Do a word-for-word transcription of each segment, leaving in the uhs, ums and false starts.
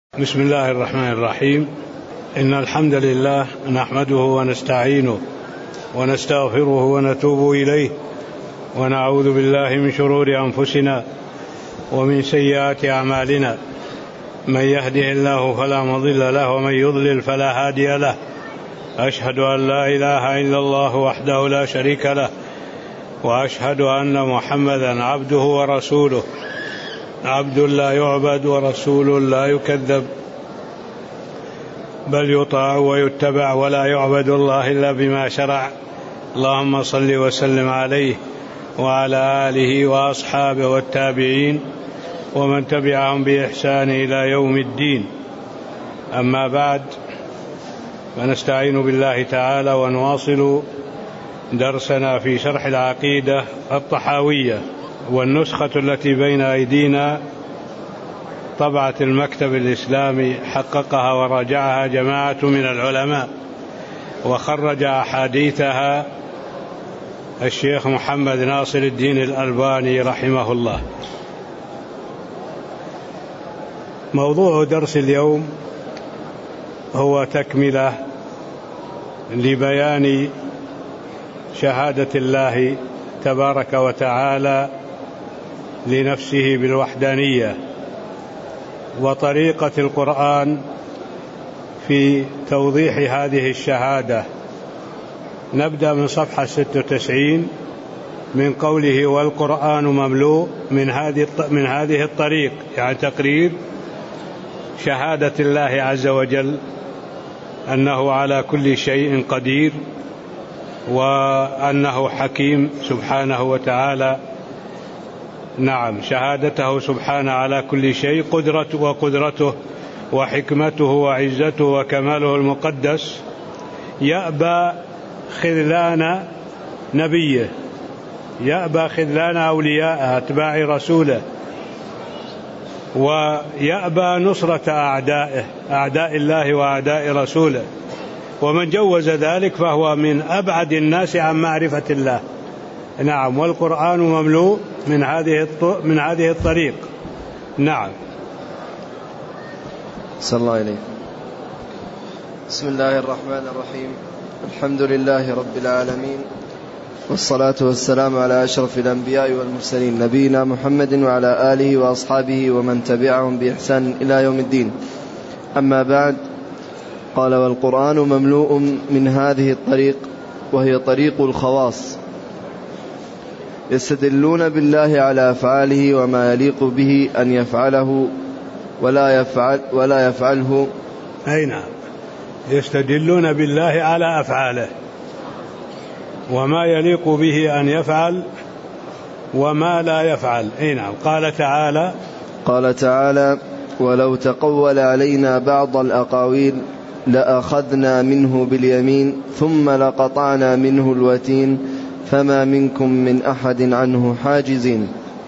بسم الله الرحمن الرحيم. إن الحمد لله نحمده ونستعينه ونستغفره ونتوب إليه ونعوذ بالله من شرور أنفسنا ومن سيئات أعمالنا، من يهده الله فلا مضل له ومن يضلل فلا هادي له. أشهد أن لا إله إلا الله وحده لا شريك له، وأشهد أن محمدا عبده ورسوله، عبد لا يعبد ورسول لا يكذب، بل يطاع ويتبع ولا يعبد الله إلا بما شرع. اللهم صل وسلم عليه وعلى آله وأصحابه والتابعين ومن تبعهم بإحسان إلى يوم الدين. أما بعد، فنستعين بالله تعالى ونواصل درسنا في شرح العقيدة الطحاوية، والنسخة التي بين أيدينا طبعة المكتب الإسلامي، حققها وراجعها جماعة من العلماء، وخرج أحاديثها الشيخ محمد ناصر الدين الألباني رحمه الله. موضوع درس اليوم هو تكملة لبيان شهادة الله تبارك وتعالى لنفسه بالوحدانية، وطريقة القرآن في توضيح هذه الشهادة. نبدأ من صفحة ستة وتسعين من قوله: والقرآن مملوء من هذه من هذه الطريق، يعني تقرير شهادة الله عز وجل أنه على كل شيء قدير، وأنه حكيم سبحانه وتعالى. نعم، شهادته سبحانه على كل شيء، قدرته وقدرته وحكمته وعزته وكماله المقدس، يأبى خذلان نبيه، يأبى خذلان أولياء أتباع رسوله، ويأبى نصرة أعدائه أعداء الله وأعداء رسوله. ومن جوز ذلك فهو من أبعد الناس عن معرفة الله. نعم، والقرآن مملوء من هذه من هذه الطريق. نعم. صلى الله عليه. بسم الله الرحمن الرحيم. الحمد لله رب العالمين، والصلاة والسلام على أشرف الأنبياء والمرسلين، نبينا محمد وعلى آله وأصحابه ومن تبعهم بإحسان إلى يوم الدين. أما بعد، قال: والقرآن مملوء من هذه الطريق، وهي طريق الخواص، يستدلون بالله على أفعاله وما يليق به أن يفعله ولا يفعل ولا يفعله. أي نعم، يستدلون بالله على أفعاله وما يليق به أن يفعل وما لا يفعل. أي نعم. قال تعالى قال تعالى: ولو تقول علينا بعض الأقاويل لأخذنا منه باليمين ثم لقطعنا منه الوتين فما منكم من أحد عنه حاجزين.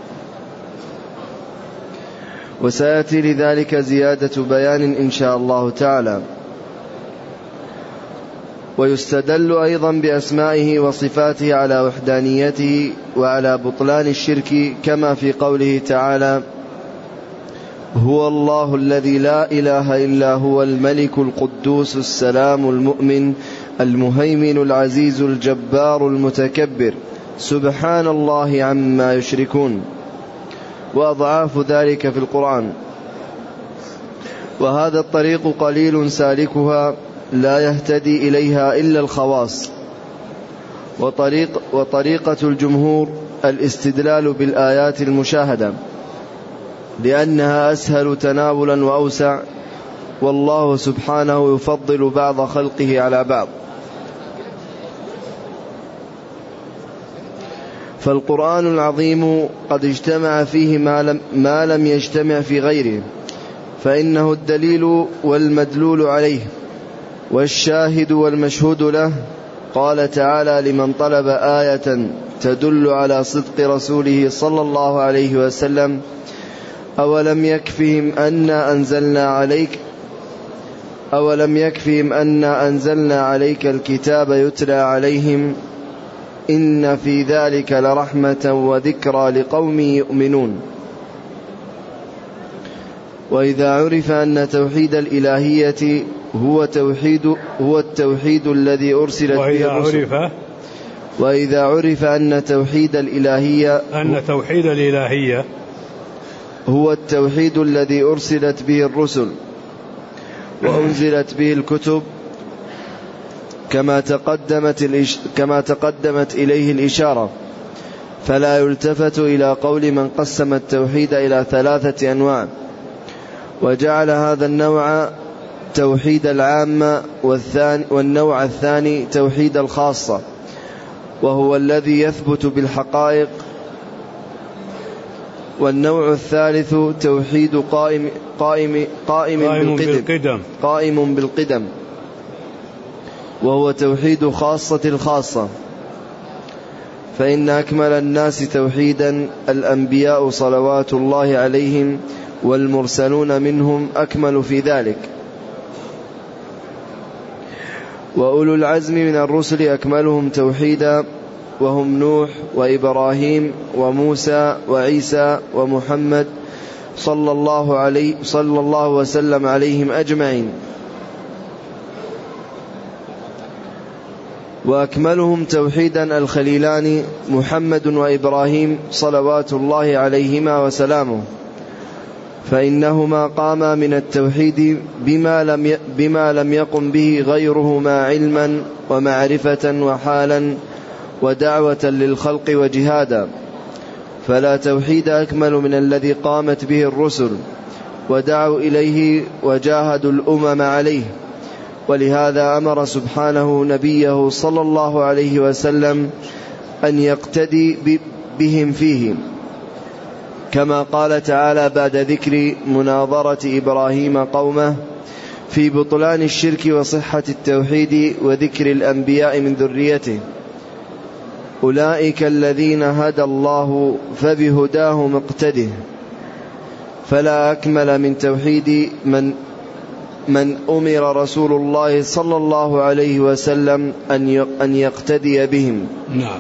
وسيأتي لذلك زيادة بيان إن شاء الله تعالى. ويستدل أيضا بأسمائه وصفاته على وحدانيته وعلى بطلان الشرك، كما في قوله تعالى: هو الله الذي لا إله إلا هو الملك القدوس السلام المؤمن المهيمن العزيز الجبار المتكبر سبحان الله عما يشركون. وأضعاف ذلك في القرآن. وهذا الطريق قليل سالكها لا يهتدي إليها إلا الخواص. وطريق وطريقة الجمهور الاستدلال بالآيات المشاهدة، لأنها أسهل تناولا وأوسع، والله سبحانه يفضل بعض خلقه على بعض. فالقرآن العظيم قد اجتمع فيه ما لم, ما لم يجتمع في غيره، فإنه الدليل والمدلول عليه والشاهد والمشهود له. قال تعالى لمن طلب آية تدل على صدق رسوله صلى الله عليه وسلم: أولم يكفهم أنا أنزلنا عليك أولم يكفهم أنا أنزلنا عليك الكتاب يتلى عليهم إن في ذلك لرحمة وذكرى لقوم يؤمنون. وإذا عرف أن توحيد الإلهية هو توحيد هو التوحيد الذي أرسلت به الرسل عرف وإذا عرف أن توحيد الإلهية أن توحيد الإلهية هو التوحيد الذي أرسلت به الرسل وأنزلت به الكتب كما تقدمت الإش... كما تقدمت إليه الإشارة، فلا يلتفت إلى قول من قسم التوحيد إلى ثلاثة أنواع، وجعل هذا النوع توحيد العامة، والثاني والنوع الثاني توحيد الخاصة، وهو الذي يثبت بالحقائق، والنوع الثالث توحيد قائم قائم قائم, قائم بالقدم, بالقدم قائم بالقدم وهو توحيد خاصة الخاصة. فإن أكمل الناس توحيدا الأنبياء صلوات الله عليهم، والمرسلون منهم أكمل في ذلك، وأولو العزم من الرسل أكملهم توحيدا، وهم نوح وإبراهيم وموسى وعيسى ومحمد صلى الله عليه صلى الله وسلم عليهم أجمعين. وأكملهم توحيدا الخليلان محمد وإبراهيم صلوات الله عليهما وسلامه، فإنهما قاما من التوحيد بما لم بما لم يقم به غيرهما علما ومعرفة وحالا ودعوة للخلق وجهادا، فلا توحيد أكمل من الذي قامت به الرسل ودعوا إليه وجاهدوا الأمم عليه. ولهذا أمر سبحانه نبيه صلى الله عليه وسلم أن يقتدي بهم فيه، كما قال تعالى بعد ذكر مناظرة إبراهيم قومه في بطلان الشرك وصحة التوحيد وذكر الأنبياء من ذريته: أولئك الذين هدى الله فبهداه مقتده. فلا أكمل من توحيد من من أمر رسول الله صلى الله عليه وسلم أن يقتدي بهم. نعم.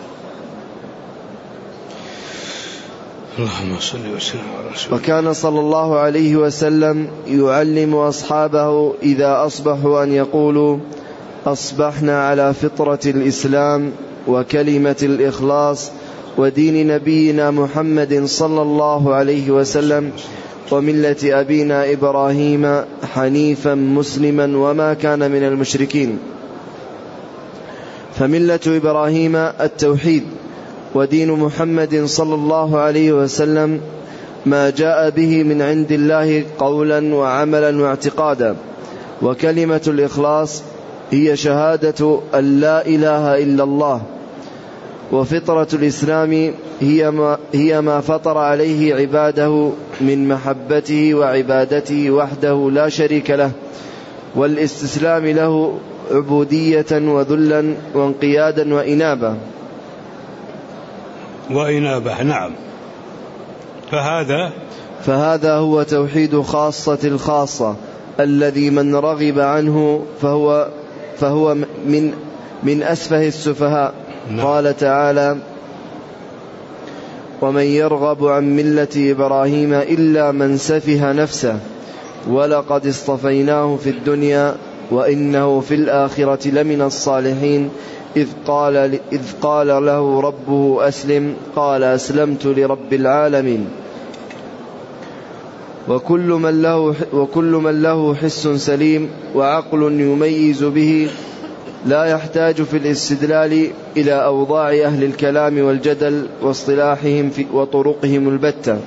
اللهم صل وسلم على رسول الله. وكان صلى الله عليه وسلم يعلم أصحابه إذا أصبحوا أن يقولوا: أصبحنا على فطرة الإسلام وكلمة الإخلاص ودين نبينا محمد صلى الله عليه وسلم وملة أبينا إبراهيم حنيفا مسلما وما كان من المشركين. فملة إبراهيم التوحيد، ودين محمد صلى الله عليه وسلم ما جاء به من عند الله قولا وعملا واعتقادا. وكلمة الإخلاص هي شهادة أن لا إله إلا الله. وفطرة الإسلام هي ما, هي ما فطر عليه عباده من محبته وعبادته وحده لا شريك له، والاستسلام له عبودية وذلا وانقيادا وإنابة وإنابة نعم. فهذا فهذا هو توحيد خاصة الخاصة، الذي من رغب عنه فهو, فهو من, من أسفه السفهاء. نعم. قال تعالى: ومن يرغب عن ملة إبراهيم إلا من سفه نفسه ولقد اصطفيناه في الدنيا وإنه في الآخرة لمن الصالحين إذ قال, إذ قال له ربه أسلم قال أسلمت لرب العالمين. وكل من له, وكل من له حس سليم وعقل يميز به لا يحتاج في الاستدلال إلى أوضاع أهل الكلام والجدل واصطلاحهم وطرقهم البتة،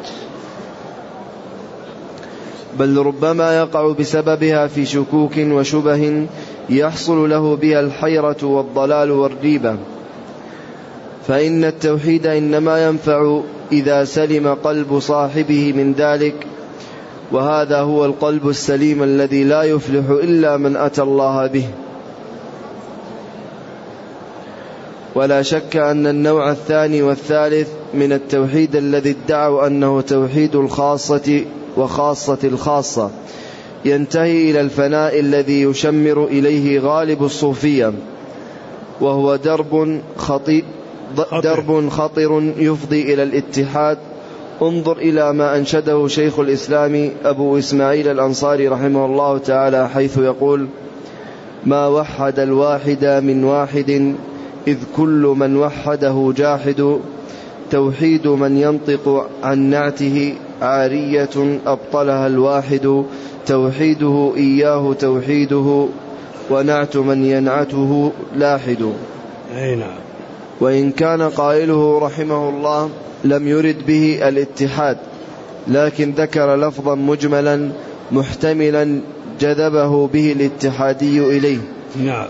بل ربما يقع بسببها في شكوك وشبه يحصل له بها الحيرة والضلال والريبة. فإن التوحيد إنما ينفع إذا سلم قلب صاحبه من ذلك، وهذا هو القلب السليم الذي لا يفلح إلا من أتى الله به. ولا شك أن النوع الثاني والثالث من التوحيد الذي ادعوا أنه توحيد الخاصة وخاصة الخاصة ينتهي إلى الفناء الذي يشمر إليه غالب الصوفية، وهو درب خطير, درب خطر يفضي إلى الاتحاد انظر إلى ما أنشده شيخ الإسلام أبو إسماعيل الأنصاري رحمه الله تعالى، حيث يقول: ما وحد الواحد من واحد، إذ كل من وحده جاحد. توحيد من ينطق عن نعته عارية أبطلها الواحد. توحيده إياه توحيده، ونعت من ينعته لاحد. وإن كان قائله رحمه الله لم يرد به الاتحاد، لكن ذكر لفظا مجملا محتملا جذبه به الاتحادي إليه. نعم.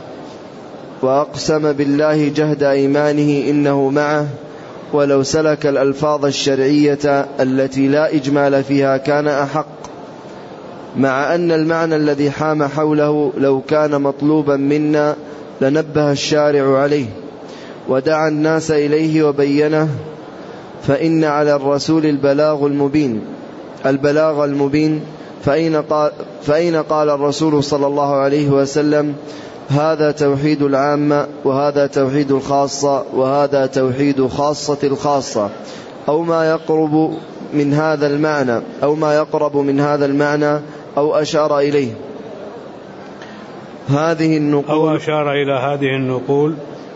وأقسم بالله جهد أيمانه إنه معه، ولو سلك الألفاظ الشرعية التي لا إجمال فيها كان أحق، مع أن المعنى الذي حام حوله لو كان مطلوبا منا لنبه الشارع عليه ودعا الناس إليه وبينه، فإن على الرسول البلاغ المبين البلاغ المبين فأين قال, فأين قال الرسول صلى الله عليه وسلم: هذا توحيد العامة، وهذا توحيد الخاصة، وهذا توحيد خاصة الخاصة، أو ما يقرب من هذا المعنى أو ما يقرب من هذا المعنى أو أشار إليه. هذه النقول أو أشار إلى هذه النقول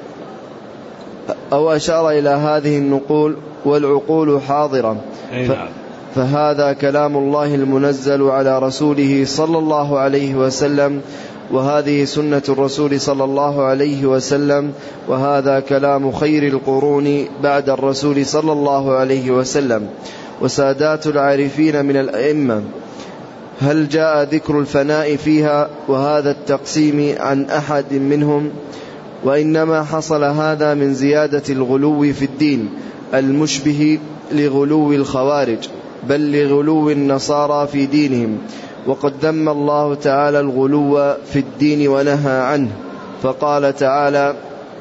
أو أشار إلى هذه النقول والعقول حاضرة. فهذا كلام الله المنزل على رسوله صلى الله عليه وسلم، وهذه سنة الرسول صلى الله عليه وسلم، وهذا كلام خير القرون بعد الرسول صلى الله عليه وسلم وسادات العارفين من الأئمة. هل جاء ذكر الفناء فيها وهذا التقسيم عن أحد منهم؟ وإنما حصل هذا من زيادة الغلو في الدين المشبه لغلو الخوارج، بل لغلو النصارى في دينهم. وقد ذم الله تعالى الغلو في الدين ونهى عنه، فقال تعالى: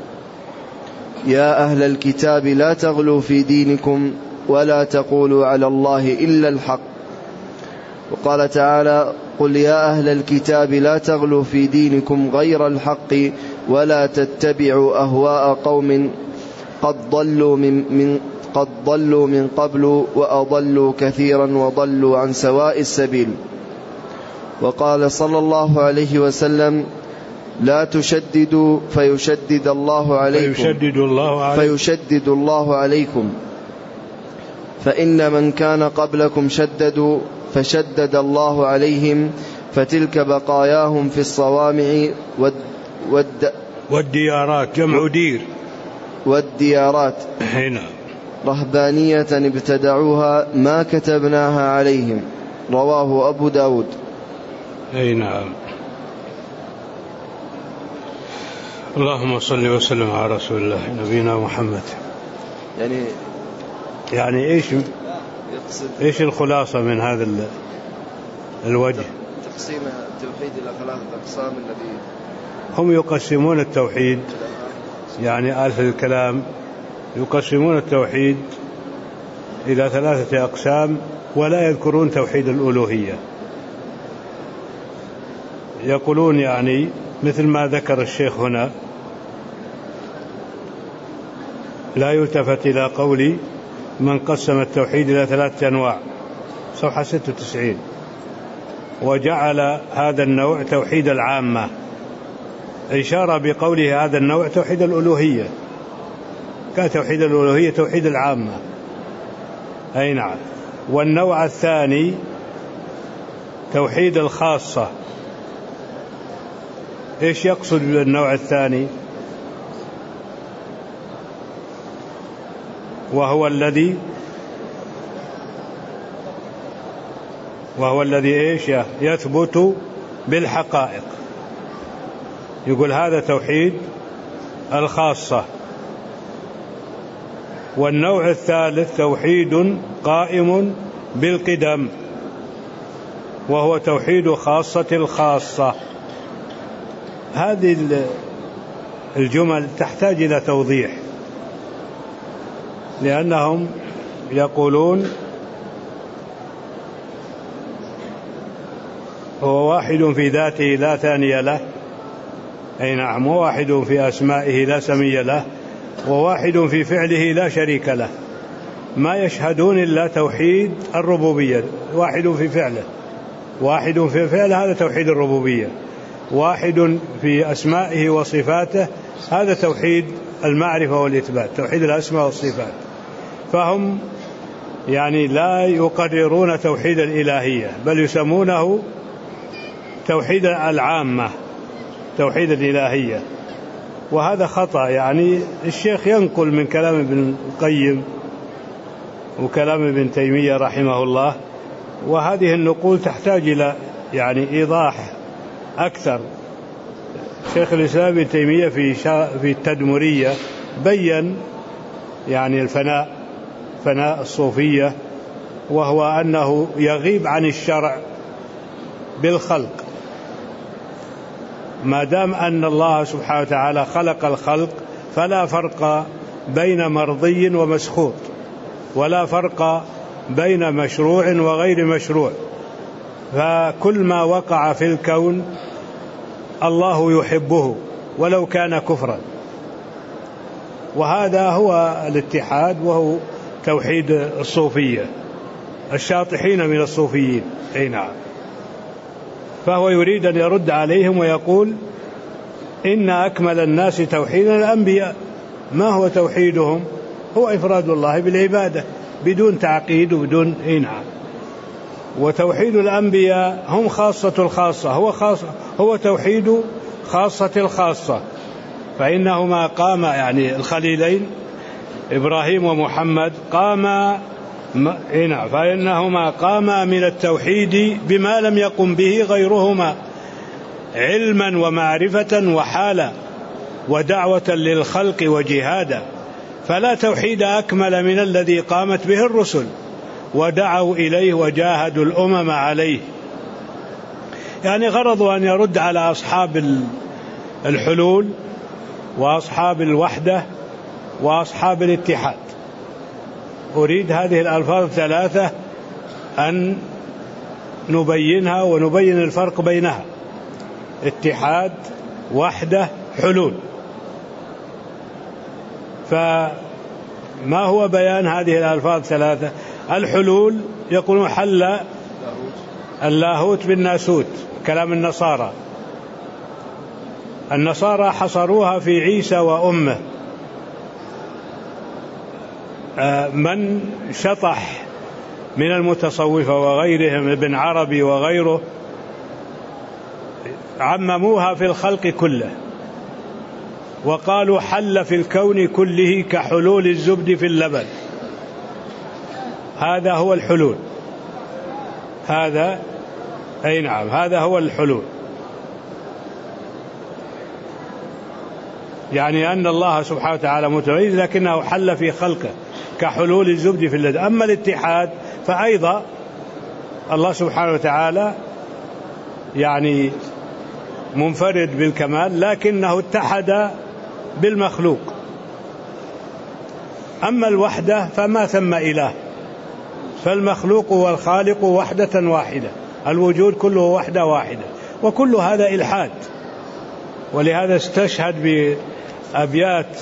يا أهل الكتاب لا تغلوا في دينكم ولا تقولوا على الله إلا الحق. وقال تعالى: قل يا أهل الكتاب لا تغلوا في دينكم غير الحق ولا تتبعوا أهواء قوم قد ضلوا من, من قد ضلوا من قبل وأضلوا كثيرا وضلوا عن سواء السبيل. وقال صلى الله عليه وسلم: لا تشددوا فيشدد الله عليكم فيشدد الله عليكم, فيشدد الله عليكم فإن من كان قبلكم شددوا فشدد الله عليهم، فتلك بقاياهم في الصوامع والد والد والديارات جمع دير والديارات هنا رهبانية ابتدعوها ما كتبناها عليهم. رواه أبو داود. أي نعم. اللهم صل وسلم على رسول الله نبينا محمد. يعني يعني إيش إيش الخلاصة من هذا الوجه؟ تقسيم التوحيد إلى ثلاثة أقسام. الذي هم يقسمون التوحيد، يعني أهل الكلام يقسمون التوحيد إلى ثلاثة أقسام، ولا يذكرون توحيد الألوهية. يقولون يعني مثل ما ذكر الشيخ هنا: لا يلتفت إلى قول من قسم التوحيد إلى ثلاثة أنواع، صفحة ستة وتسعين، وجعل هذا النوع توحيد العامة، إشارة بقوله هذا النوع توحيد الألوهية، كتوحيد الألوهية توحيد العامة. أي نعم. والنوع الثاني توحيد الخاصة. إيش يقصد بالنوع الثاني؟ وهو الذي وهو الذي إيش يثبت بالحقائق. يقول هذا توحيد الخاصة. والنوع الثالث توحيد قائم بالقدم، وهو توحيد خاصة الخاصة. هذه الجمل تحتاج إلى توضيح، لأنهم يقولون هو واحد في ذاته لا ثاني له، أي نعم، وواحد في أسمائه لا سمي له، وواحد في فعله لا شريك له. ما يشهدون إلا توحيد الربوبية، واحد في فعله، واحد في فعله هذا توحيد الربوبية، واحد في أسمائه وصفاته هذا توحيد المعرفة والإثبات، توحيد الأسماء والصفات. فهم يعني لا يقررون توحيد الإلهية، بل يسمونه توحيد العامة، توحيد الإلهية، وهذا خطأ. يعني الشيخ ينقل من كلام ابن القيم وكلام ابن تيمية رحمه الله، وهذه النقول تحتاج إلى يعني إيضاح أكثر. شيخ الإسلام ابن تيمية في في التدمرية بيّن يعني الفناء، فناء الصوفية، وهو أنه يغيب عن الشرع بالخلق، ما دام أن الله سبحانه وتعالى خلق الخلق فلا فرق بين مرضي ومسخوط، ولا فرق بين مشروع وغير مشروع، فكل ما وقع في الكون الله يحبه ولو كان كفرا، وهذا هو الاتحاد، وهو توحيد الصوفية الشاطحين من الصوفيين. أي نعم. فهو يريد أن يرد عليهم ويقول إن أكمل الناس توحيدا الأنبياء. ما هو توحيدهم؟ هو إفراد الله بالعبادة بدون تعقيد وبدون. أي نعم. وتوحيد الأنبياء هم خاصة الخاصة، هو خاصة، هو توحيد خاصة الخاصة، فإنهما قام يعني الخليلين إبراهيم ومحمد قاما، نعم، فإنهما قاما من التوحيد بما لم يقم به غيرهما علما ومعرفة وحالا ودعوة للخلق وجهادا، فلا توحيد أكمل من الذي قامت به الرسل ودعوا إليه وجاهدوا الأمم عليه. يعني غرضوا أن يرد على أصحاب الحلول وأصحاب الوحدة وأصحاب الاتحاد. أريد هذه الألفاظ الثلاثة أن نبينها ونبين الفرق بينها: اتحاد، وحدة، حلول. فما هو بيان هذه الألفاظ الثلاثة؟ الحلول يقولون حل اللاهوت بالناسوت، كلام النصارى. النصارى حصروها في عيسى وأمه. من شطح من المتصوفة وغيرهم، ابن عربي وغيره، عمموها في الخلق كله وقالوا حل في الكون كله كحلول الزبد في اللبن. هذا هو الحلول، هذا أي نعم هذا هو الحلول، يعني أن الله سبحانه وتعالى متميز لكنه حل في خلقه كحلول الزبد في اللبن. أما الاتحاد فأيضا الله سبحانه وتعالى يعني منفرد بالكمال لكنه اتحد بالمخلوق. أما الوحدة فما ثم إله، فالمخلوق والخالق وحدة واحدة، الوجود كله وحدة واحدة، وكل هذا إلحاد. ولهذا استشهد بأبيات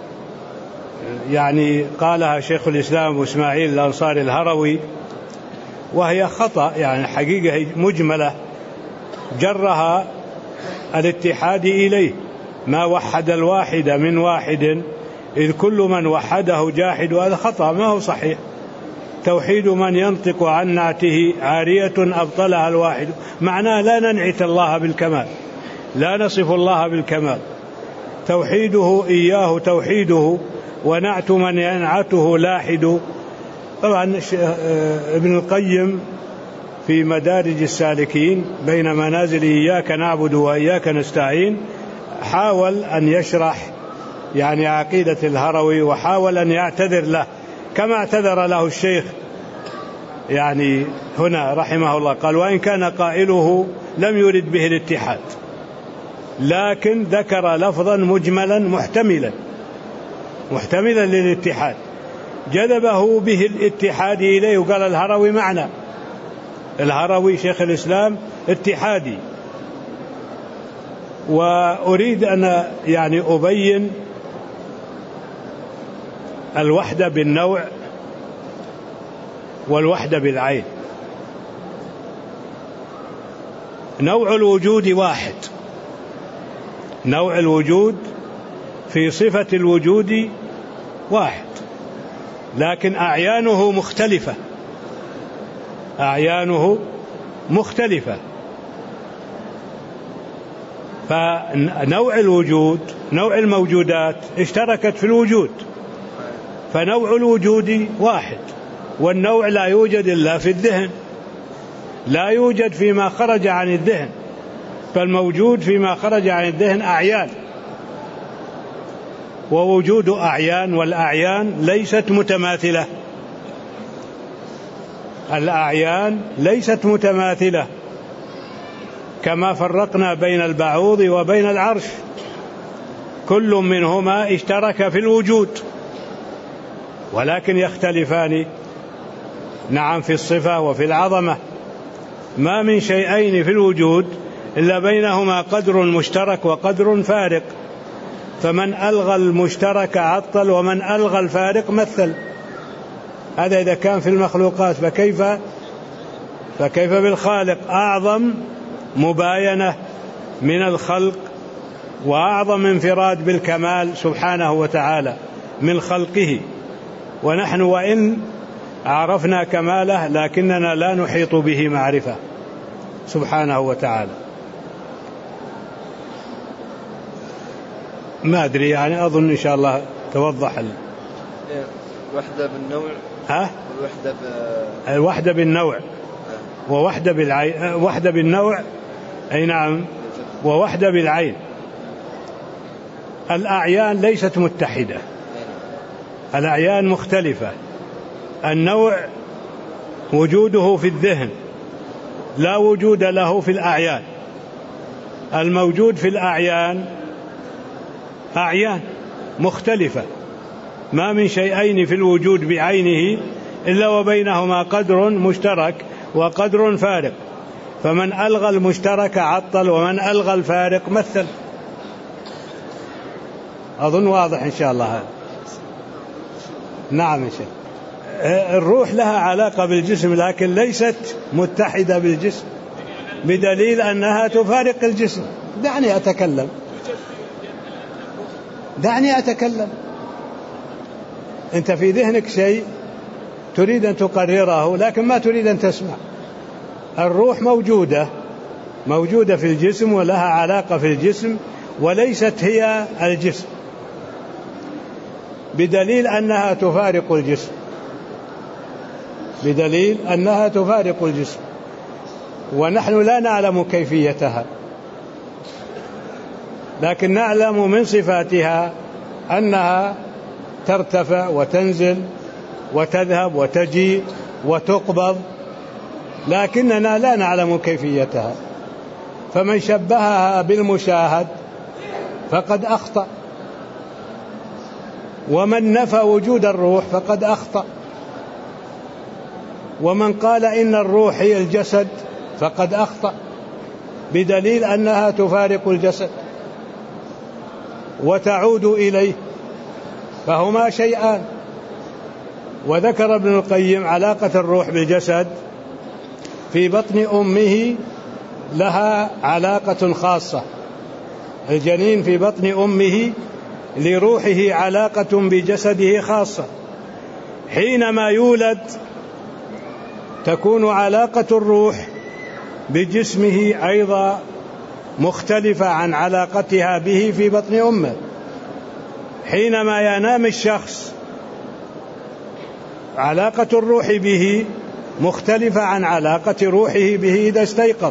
يعني قالها شيخ الإسلام إسماعيل الأنصاري الهروي، وهي خطأ يعني حقيقة مجملة جرها الاتحاد إليه: ما وحد الواحد من واحد إذ كل من وحده جاحد. هذا خطأ، ما هو صحيح. توحيد من ينطق عن نعته عارية أبطلها الواحد، معناه لا ننعت الله بالكمال، لا نصف الله بالكمال. توحيده إياه توحيده ونعت من ينعته لاحد. طبعا ابن القيم في مدارج السالكين بين منازل إياك نعبد وإياك نستعين حاول أن يشرح يعني عقيدة الهروي، وحاول أن يعتذر له كما اعتذر له الشيخ يعني هنا رحمه الله. قال: وإن كان قائله لم يرد به الاتحاد، لكن ذكر لفظا مجملا محتملا محتملا للاتحاد جذبه به الاتحاد إليه. وقال الهروي معنى، الهروي شيخ الإسلام اتحادي. وأريد أن يعني أبين الوحدة بالنوع والوحدة بالعين. نوع الوجود واحد، نوع الوجود في صفة الوجود واحد، لكن أعيانه مختلفة، أعيانه مختلفة. فنوع الوجود، نوع الموجودات اشتركت في الوجود، فنوع الوجود واحد، والنوع لا يوجد إلا في الذهن، لا يوجد فيما خرج عن الذهن، فالموجود فيما خرج عن الذهن أعيان، ووجود أعيان، والأعيان ليست متماثلة، الأعيان ليست متماثلة، كما فرقنا بين البعوض وبين العرش، كل منهما اشترك في الوجود، ولكن يختلفان نعم في الصفة وفي العظمة. ما من شيئين في الوجود إلا بينهما قدر مشترك وقدر فارق، فمن ألغى المشترك عطل، ومن ألغى الفارق مثل. هذا إذا كان في المخلوقات، فكيف فكيف بالخالق؟ أعظم مباينة من الخلق، وأعظم انفراد بالكمال سبحانه وتعالى من خلقه، ونحن وإن عرفنا كماله لكننا لا نحيط به معرفة سبحانه وتعالى. ما أدري، يعني أظن إن شاء الله توضح الوحدة بالنوع. ها؟ الوحدة ب... الوحدة بالنوع ووحدة بالعين، وحدة بالنوع أي نعم، ووحدة بالعين. الأعيان ليست متحدة، الأعيان مختلفة. النوع وجوده في الذهن، لا وجود له في الأعيان. الموجود في الأعيان أعيان مختلفة، ما من شيئين في الوجود بعينه إلا وبينهما قدر مشترك وقدر فارق، فمن ألغى المشترك عطل، ومن ألغى الفارق مثل. أظن واضح إن شاء الله هذا. نعم يا شيخ. الروح لها علاقة بالجسم، لكن ليست متحدة بالجسم، بدليل أنها تفارق الجسم. دعني أتكلم، دعني أتكلم. أنت في ذهنك شيء تريد أن تقرره، لكن ما تريد أن تسمع. الروح موجودة موجودة في الجسم، ولها علاقة في الجسم، وليست هي الجسم، بدليل أنها تفارق الجسم، بدليل أنها تفارق الجسم، ونحن لا نعلم كيفيتها، لكن نعلم من صفاتها أنها ترتفع وتنزل وتذهب وتجي وتقبض، لكننا لا نعلم كيفيتها. فمن شبهها بالمشاهد فقد أخطأ، ومن نفى وجود الروح فقد أخطأ، ومن قال إن الروح هي الجسد فقد أخطأ، بدليل أنها تفارق الجسد وتعود إليه، فهما شيئان. وذكر ابن القيم علاقة الروح بالجسد: في بطن أمه لها علاقة خاصة، الجنين في بطن أمه لروحه علاقة بجسده خاصة، حينما يولد تكون علاقة الروح بجسمه أيضا مختلفة عن علاقتها به في بطن أمه. حينما ينام الشخص علاقة الروح به مختلفة عن علاقة روحه به إذا استيقظ.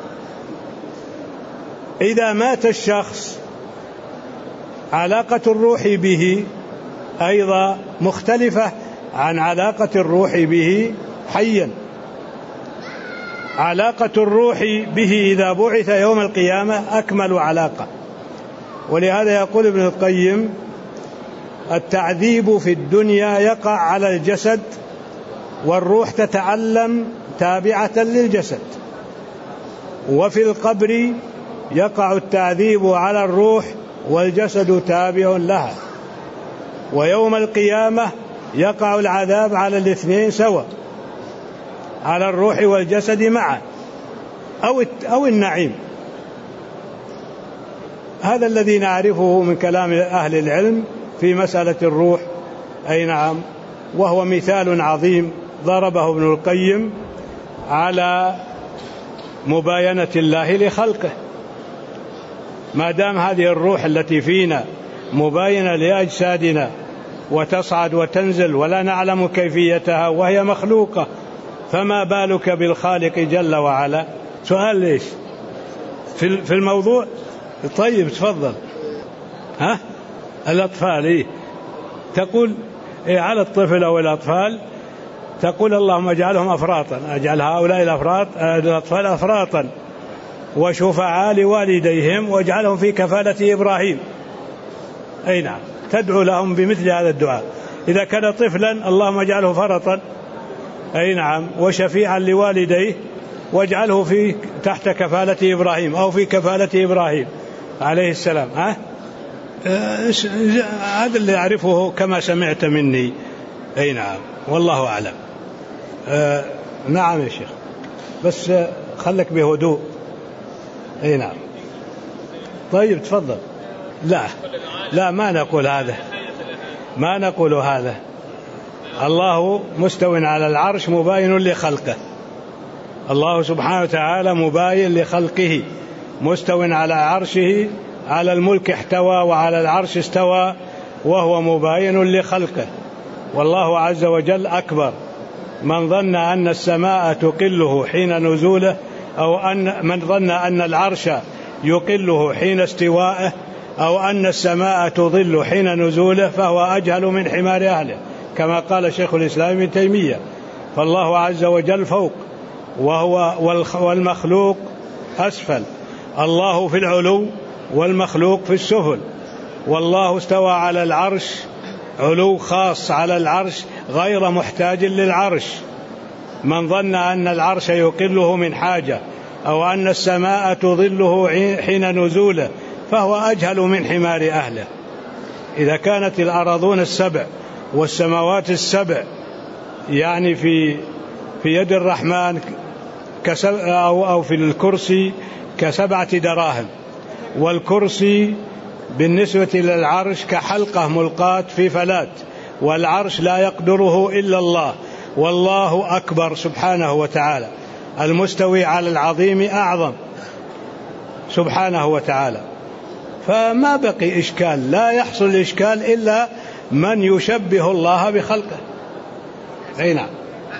إذا مات الشخص علاقة الروح به أيضا مختلفة عن علاقة الروح به حيا. علاقة الروح به إذا بعث يوم القيامة أكمل علاقة، ولهذا يقول ابن القيم: التعذيب في الدنيا يقع على الجسد، والروح تتعلم تابعة للجسد، وفي القبر يقع التعذيب على الروح والجسد تابع لها، ويوم القيامة يقع العذاب على الاثنين سوا، على الروح والجسد معا، أو أو النعيم. هذا الذي نعرفه من كلام أهل العلم في مسألة الروح. أي نعم، وهو مثال عظيم ضربه ابن القيم على مباينة الله لخلقه. ما دام هذه الروح التي فينا مباينة لأجسادنا وتصعد وتنزل ولا نعلم كيفيتها وهي مخلوقة، فما بالك بالخالق جل وعلا؟ سؤال ليش في الموضوع؟ طيب تفضل. ها الأطفال إيه؟ تقول إيه على الطفل أو الأطفال؟ تقول اللهم اجعلهم أفراطا، اجعل هؤلاء الأفراط الأطفال أفراطا وشفعاء لوالديهم واجعلهم في كفالة إبراهيم. أي نعم، تدعو لهم بمثل هذا الدعاء. إذا كان طفلا اللهم اجعله فرطا، أي نعم، وشفيعا لوالديه واجعله في تحت كفالة إبراهيم أو في كفالة إبراهيم عليه السلام. ها هذا اللي أعرفه كما سمعت مني. أي نعم، والله أعلم. آه نعم يا شيخ، بس خلك بهدوء. أي نعم. طيب تفضل. لا لا ما نقول هذا، ما نقول هذا. الله مستو على العرش مباين لخلقه، الله سبحانه وتعالى مباين لخلقه، مستو على عرشه، على الملك احتوى وعلى العرش استوى، وهو مباين لخلقه. والله عز وجل أكبر. من ظن أن السماء تقله حين نزوله، أو أن من ظن أن العرش يقله حين استوائه، أو أن السماء تظل حين نزوله، فهو أجهل من حمار أهله، كما قال شيخ الإسلام ابن تيمية. فالله عز وجل فوق، وهو والمخلوق أسفل. الله في العلو والمخلوق في السفل. والله استوى على العرش علو خاص على العرش غير محتاج للعرش. من ظن أن العرش يقله من حاجة، أو أن السماء تظله حين نزوله، فهو أجهل من حمار أهله. إذا كانت الأراضون السبع والسماوات السبع يعني في في يد الرحمن أو أو في الكرسي كسبعة دراهم، والكرسي بالنسبة للعرش كحلقة ملقاة في فلات، والعرش لا يقدره إلا الله، والله أكبر سبحانه وتعالى. المستوي على العظيم أعظم سبحانه وتعالى. فما بقي إشكال، لا يحصل الإشكال إلا من يشبه الله بخلقه. أي نعم.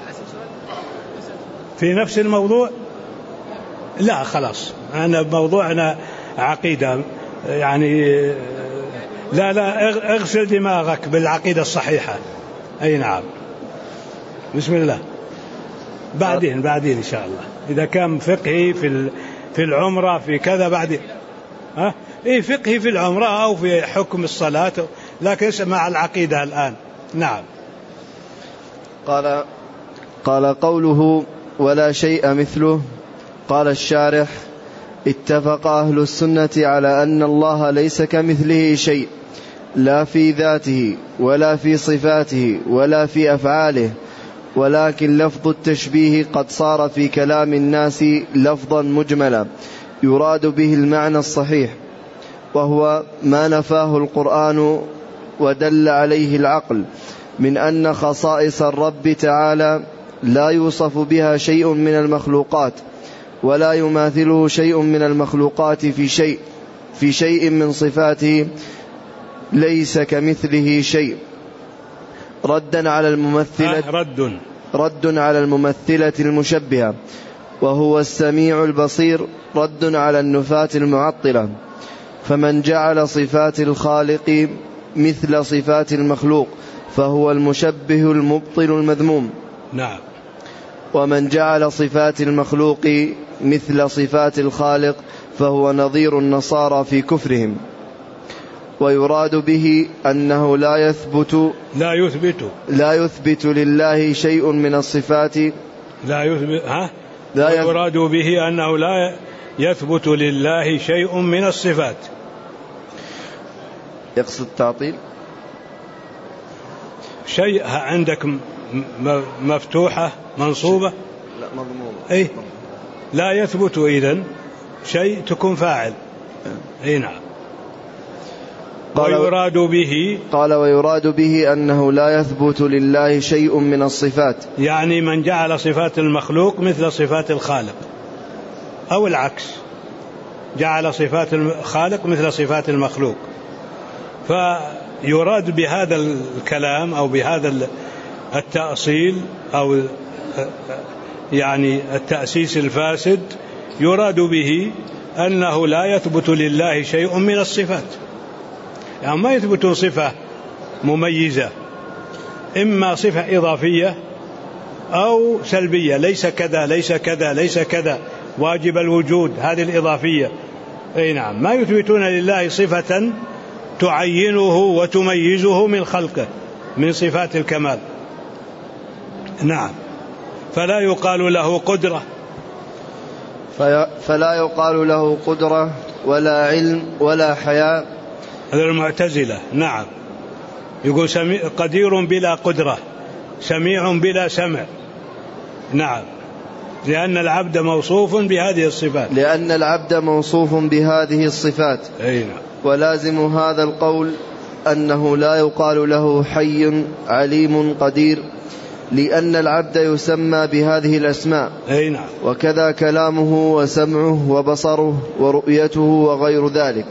في نفس الموضوع؟ لا خلاص، أنا موضوعنا عقيدة يعني. لا لا اغسل دماغك بالعقيدة الصحيحة. أي نعم. بسم الله. بعدين بعدين إن شاء الله، إذا كان فقهي في في العمرة في كذا بعدين. ها إيه فقهي في العمرة أو في حكم الصلاة، لكن مع العقيدة الآن. نعم. قال قال قوله ولا شيء مثله. قال الشارح: اتفق أهل السنة على أن الله ليس كمثله شيء، لا في ذاته ولا في صفاته ولا في أفعاله، ولكن لفظ التشبيه قد صار في كلام الناس لفظا مجملا يراد به المعنى الصحيح، وهو ما نفاه القرآن ودل عليه العقل من أن خصائص الرب تعالى لا يوصف بها شيء من المخلوقات، ولا يماثله شيء من المخلوقات في شيء في شيء من صفاته، ليس كمثله شيء. ردا على الممثلة رد رد على الممثلة المشبهة، وهو السميع البصير، رد على النفاة المعطلة. فمن جعل صفات الخالق مثل صفات المخلوق فهو المشبه المبطل المذموم. نعم. ومن جعل صفات المخلوق مثل صفات الخالق فهو نظير النصارى في كفرهم. ويراد به أنه لا يثبت لا يثبت لا يثبت لله شيء من الصفات لا يثبت ها لا يراد به أنه لا يثبت لله شيء من الصفات. يقصد تعطيل شيء عندك مفتوحة منصوبة. مضموم. أي لا يثبت إذن شيء تكون فاعل. أي نعم. ويراد به قال ويراد به أنه لا يثبت لله شيء من الصفات، يعني من جعل صفات المخلوق مثل صفات الخالق أو العكس، جعل صفات الخالق مثل صفات المخلوق. فيراد بهذا الكلام أو بهذا التأصيل أو يعني التأسيس الفاسد، يراد به أنه لا يثبت لله شيء من الصفات، يعني ما يثبت صفة مميزة، إما صفة إضافية أو سلبية، ليس كذا ليس كذا ليس كذا واجب الوجود، هذه الإضافية. أي نعم. ما يثبتون لله صفة تعينه وتميزه من خلقه من صفات الكمال. نعم. فلا يقال له قدرة، فلا يقال له قدرة ولا علم ولا حياة، هذا المعتزلة. نعم. يقول قدير بلا قدرة، سميع بلا سمع. نعم. لأن العبد موصوف بهذه الصفات لأن العبد موصوف بهذه الصفات. أي نعم. ولازم هذا القول أنه لا يقال له حي عليم قدير، لأن العبد يسمى بهذه الأسماء. أي نعم. وكذا كلامه وسمعه وبصره ورؤيته وغير ذلك.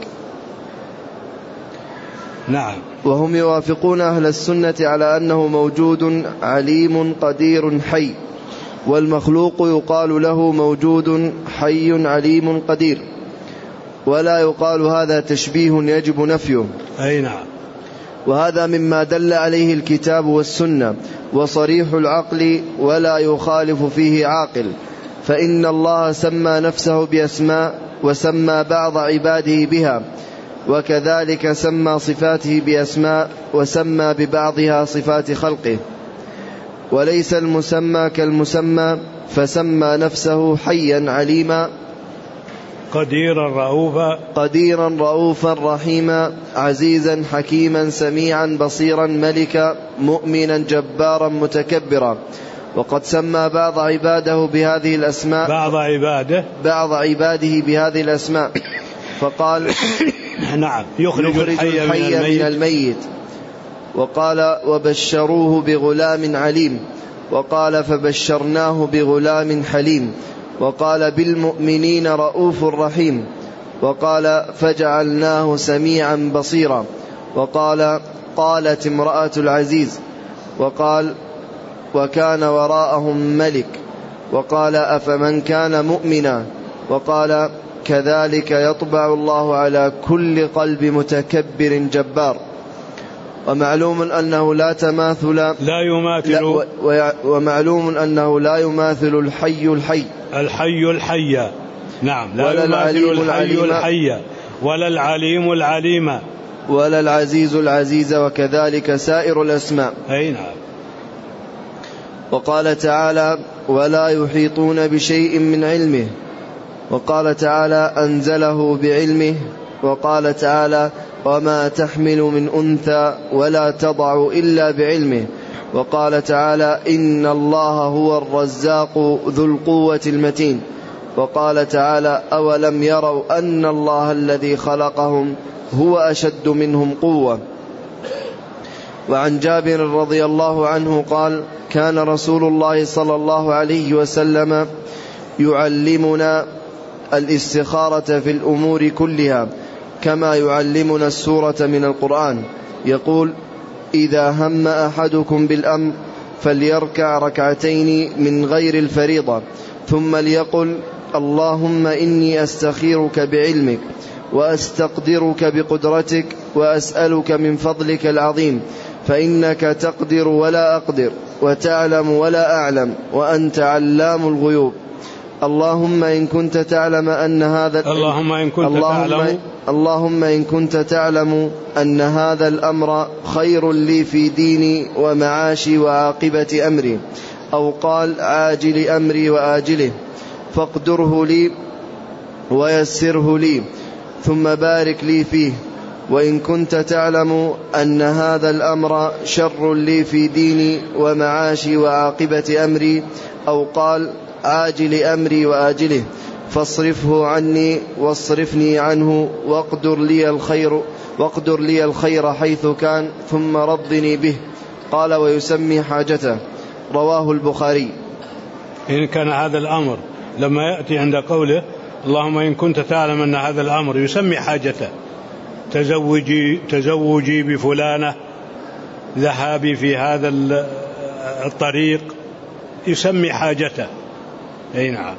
نعم. وهم يوافقون أهل السنة على أنه موجود عليم قدير حي، والمخلوق يقال له موجود حي عليم قدير، ولا يقال هذا تشبيه يجب نفيه. أي نعم. وهذا مما دل عليه الكتاب والسنة وصريح العقل، ولا يخالف فيه عاقل، فإن الله سمى نفسه بأسماء وسمى بعض عباده بها، وكذلك سمى صفاته بأسماء وسمى ببعضها صفات خلقه، وليس المسمى كالمسمى، فسمى نفسه حيا عليما قديرا رؤوفا قديرا رؤوفا رحيما عزيزا حكيما سميعا بصيرا ملكا مؤمنا جبارا متكبرا. وقد سمى بعض عباده بهذه الأسماء بعض عباده بعض عباده بهذه الأسماء فقال نعم يخرج الحي, الحي من, الميت. من الميت. وقال وبشروه بغلام عليم. وقال فبشرناه بغلام حليم. وقال بالمؤمنين رؤوف رحيم. وقال فجعلناه سميعا بصيرا. وقال قالت امرأة العزيز. وقال وكان وراءهم ملك. وقال أفمن كان مؤمنا. وقال كذلك يطبع الله على كل قلب متكبر جبار. ومعلوم أنه لا تماثل لا يماثل لا ومعلوم أنه لا يماثل الحي الحي الحي الحي نعم لا ولا يماثل الحي الحي ولا العليم العليم ولا العزيز العزيز، وكذلك سائر الأسماء. أي نعم. وقال تعالى ولا يحيطون بشيء من علمه. وقال تعالى أنزله بعلمه. وقال تعالى وما تحمل من أنثى ولا تضع إلا بعلمه. وقال تعالى إن الله هو الرزاق ذو القوة المتين. وقال تعالى أولم يروا أن الله الذي خلقهم هو أشد منهم قوة. وعن جابر رضي الله عنه قال كان رسول الله صلى الله عليه وسلم يعلمنا الاستخارة في الأمور كلها كما يعلمنا السورة من القرآن. يقول إذا هم أحدكم بالأمر فليركع ركعتين من غير الفريضة ثم ليقل اللهم إني أستخيرك بعلمك وأستقدرك بقدرتك وأسألك من فضلك العظيم فإنك تقدر ولا أقدر وتعلم ولا أعلم وأنت علام الغيوب. اللهم إن كنت تعلم أن هذا اللهم إن كنت اللهم تعلم اللهم إن كنت تعلم أن هذا الأمر خير لي في ديني ومعاشي وعاقبة أمري، أو قال عاجل أمري وآجله، فاقدره لي ويسره لي ثم بارك لي فيه. وإن كنت تعلم أن هذا الأمر شر لي في ديني ومعاشي وعاقبة أمري، أو قال عاجل أمري وآجله، فاصرفه عني واصرفني عنه، واقدر لي الخير واقدر لي الخير حيث كان، ثم رضني به. قال: ويسمي حاجته. رواه البخاري. إن كان هذا الأمر لما يأتي عند قوله اللهم إن كنت تعلم أن هذا الأمر يسمي حاجته، تزوجي, تزوجي بفلانة، ذهابي في هذا الطريق، يسمي حاجته. أي نعم.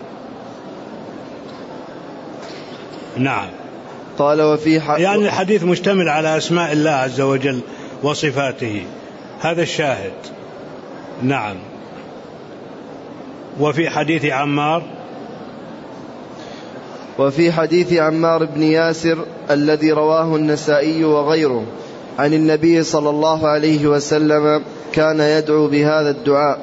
نعم. قال: وفي ح... يعني الحديث مشتمل على أسماء الله عز وجل وصفاته، هذا الشاهد. نعم. وفي حديث عمار وفي حديث عمار بن ياسر الذي رواه النسائي وغيره عن النبي صلى الله عليه وسلم كان يدعو بهذا الدعاء: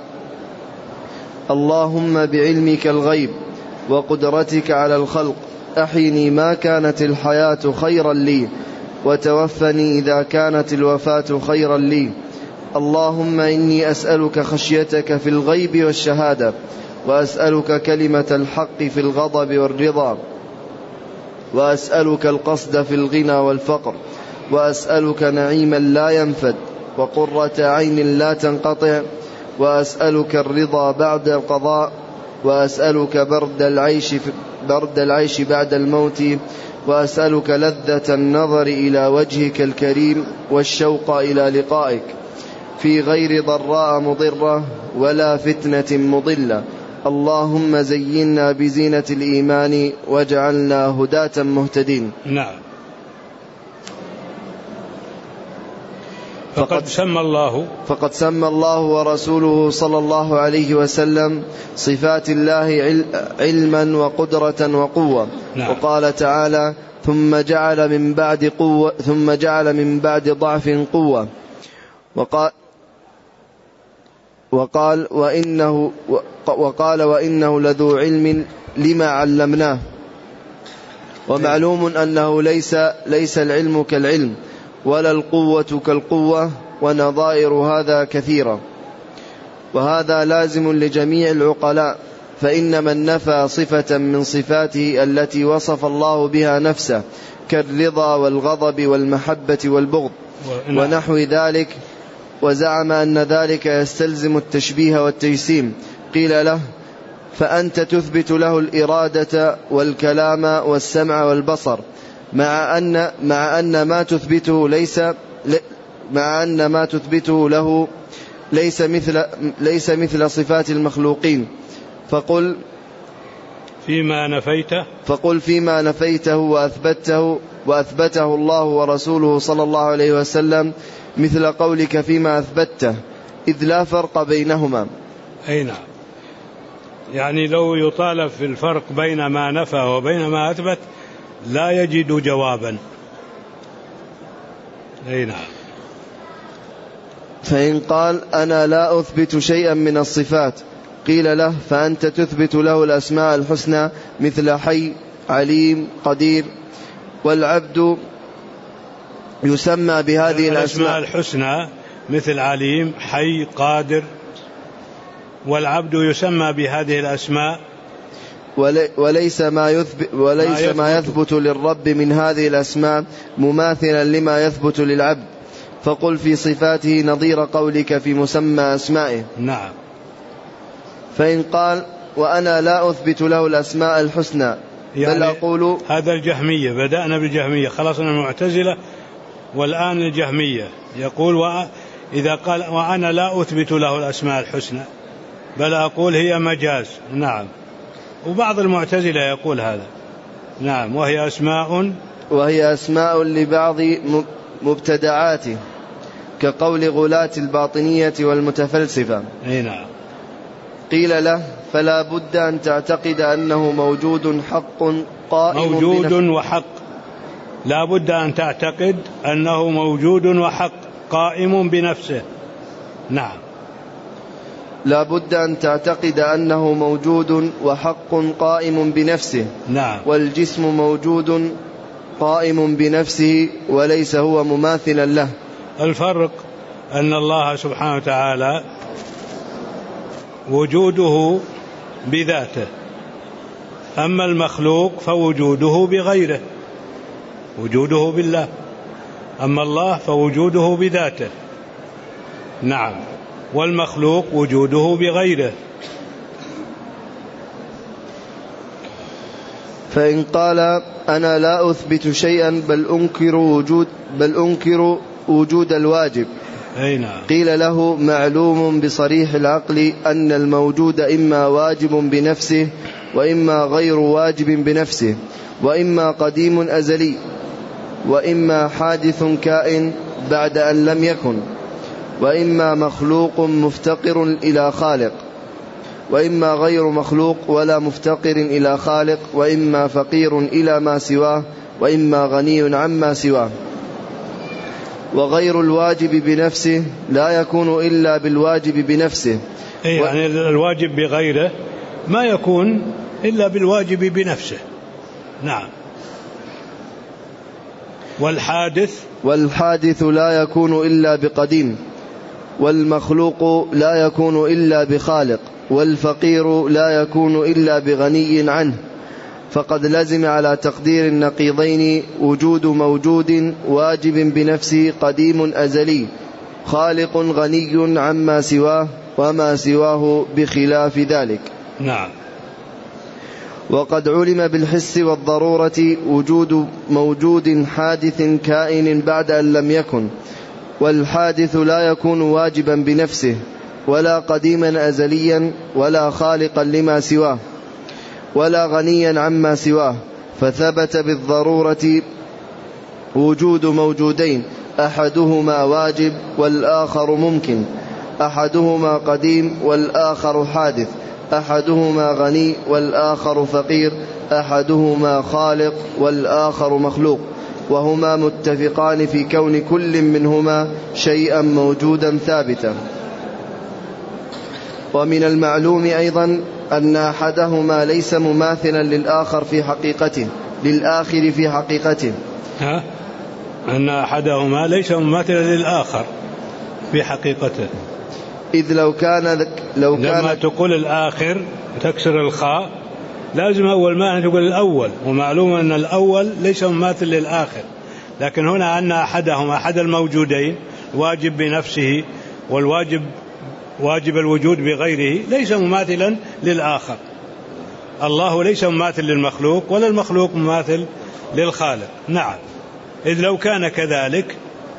اللهم بعلمك الغيب وقدرتك على الخلق أحيني ما كانت الحياة خيرا لي، وتوفني إذا كانت الوفاة خيرا لي. اللهم إني أسألك خشيتك في الغيب والشهادة، وأسألك كلمة الحق في الغضب والرضا، وأسألك القصد في الغنى والفقر، وأسألك نعيما لا ينفد وقرة عين لا تنقطع، وأسألك الرضا بعد القضاء، وأسألك برد العيش, برد العيش بعد الموت، وأسألك لذة النظر إلى وجهك الكريم والشوق إلى لقائك في غير ضراء مضرة ولا فتنة مضلة. اللهم زينا بزينة الإيمان واجعلنا هداة مهتدين. نعم. فقد سمى الله فقد سمى الله ورسوله صلى الله عليه وسلم صفات الله علما وقدرة وقوة. نعم. وقال تعالى: ثم جعل من بعد قوة ثم جعل من بعد ضعف قوة. وقال وقال وإنه وقال وإنه لذو علم لما علمناه. ومعلوم أنه ليس ليس العلم كالعلم ولا القوة كالقوة، ونظائر هذا كثيرة، وهذا لازم لجميع العقلاء، فإن من نفى صفة من صفاته التي وصف الله بها نفسه كالرضا والغضب والمحبة والبغض ونحو ذلك، وزعم أن ذلك يستلزم التشبيه والتجسيم، قيل له: فأنت تثبت له الإرادة والكلام والسمع والبصر، مع أن مع أن ما تثبته ليس مع أن ما تثبته له ليس مثل ليس مثل صفات المخلوقين. فقل فيما نفيته فقل فيما نفيته وأثبته وأثبته الله ورسوله صلى الله عليه وسلم مثل قولك فيما أثبته، إذ لا فرق بينهما. أي نعم. يعني لو يطالب في الفرق بين ما نفى وبين ما أثبت لا يجد جوابا. أي نعم. فإن قال: أنا لا أثبت شيئا من الصفات، قيل له: فأنت تثبت له الأسماء الحسنى مثل حي، عليم، قدير. والعبد يسمى بهذه الأسماء الحسنى مثل عليم، حي، قادر، والعبد يسمى بهذه الأسماء، وليس ما يثبت, وليس ما يثبت للرب من هذه الأسماء مماثلا لما يثبت للعبد. فقل في صفاته نظير قولك في مسمى أسمائه. نعم. فإن قال: وأنا لا أثبت له الأسماء الحسنى، يعني بل أقول هذا الجهمية، بدأنا بالجهمية، خلصنا المعتزلة والآن الجهمية. يقول: وإذا قال وأنا لا أثبت له الأسماء الحسنى بل أقول هي مجاز. نعم. وبعض المعتزلة يقول هذا. نعم. وهي أسماء وهي أسماء لبعض مبتدعاته، كقول غلاة الباطنية والمتفلسفة. أي نعم. قيل له: فلا بد أن تعتقد أنه موجود حق قائم موجود بنفسه. وحق، لا بد أن تعتقد أنه موجود وحق قائم بنفسه. نعم. لا بد أن تعتقد أنه موجود وحق قائم بنفسه. نعم. والجسم موجود قائم بنفسه وليس هو مماثلا له. الفرق أن الله سبحانه وتعالى وجوده بذاته، أما المخلوق فوجوده بغيره، وجوده بالله، أما الله فوجوده بذاته. نعم، والمخلوق وجوده بغيره. فإن قال أنا لا أثبت شيئا بل أنكر وجود, بل أنكر وجود الواجب، أي نعم. قيل له معلوم بصريح العقل أن الموجود إما واجب بنفسه وإما غير واجب بنفسه، وإما قديم أزلي، وإما حادث كائن بعد أن لم يكن، وإما مخلوق مفتقر إلى خالق، وإما غير مخلوق ولا مفتقر إلى خالق، وإما فقير إلى ما سواه، وإما غني عما سواه. وغير الواجب بنفسه لا يكون إلا بالواجب بنفسه. يعني الواجب بغيره ما يكون إلا بالواجب بنفسه. نعم. والحادث والحادث لا يكون إلا بقديم، والمخلوق لا يكون إلا بخالق، والفقير لا يكون إلا بغني عنه. فقد لزم على تقدير النقيضين وجود موجود واجب بنفسه قديم أزلي، خالق غني عما سواه، وما سواه بخلاف ذلك. نعم. وقد علم بالحس والضرورة وجود موجود حادث كائن بعد أن لم يكن، والحادث لا يكون واجبا بنفسه ولا قديما أزليا ولا خالقا لما سواه ولا غنيا عما سواه، فثبت بالضرورة وجود موجودين، أحدهما واجب والآخر ممكن، أحدهما قديم والآخر حادث، أحدهما غني والآخر فقير، أحدهما خالق والآخر مخلوق، وهما متفقان في كون كل منهما شيئا موجودا ثابتا. ومن المعلوم أيضا أن أحدهما ليس مماثلا للآخر في حقيقته للآخر في حقيقته ها؟ أن أحدهما ليس مماثلا للآخر في حقيقته، إذ لو كان لو كان لما تقول الآخر تكسر الخاء لازم أول ما أن تقول الأول، ومعلوم أن الأول ليس مماثل للآخر، لكن هنا أن أحدهما أحد الموجودين واجب بنفسه والواجب واجب الوجود بغيره ليس مماثلا للآخر. الله ليس مماثل للمخلوق ولا المخلوق مماثل للخالق. نعم. إذ لو كان كذلك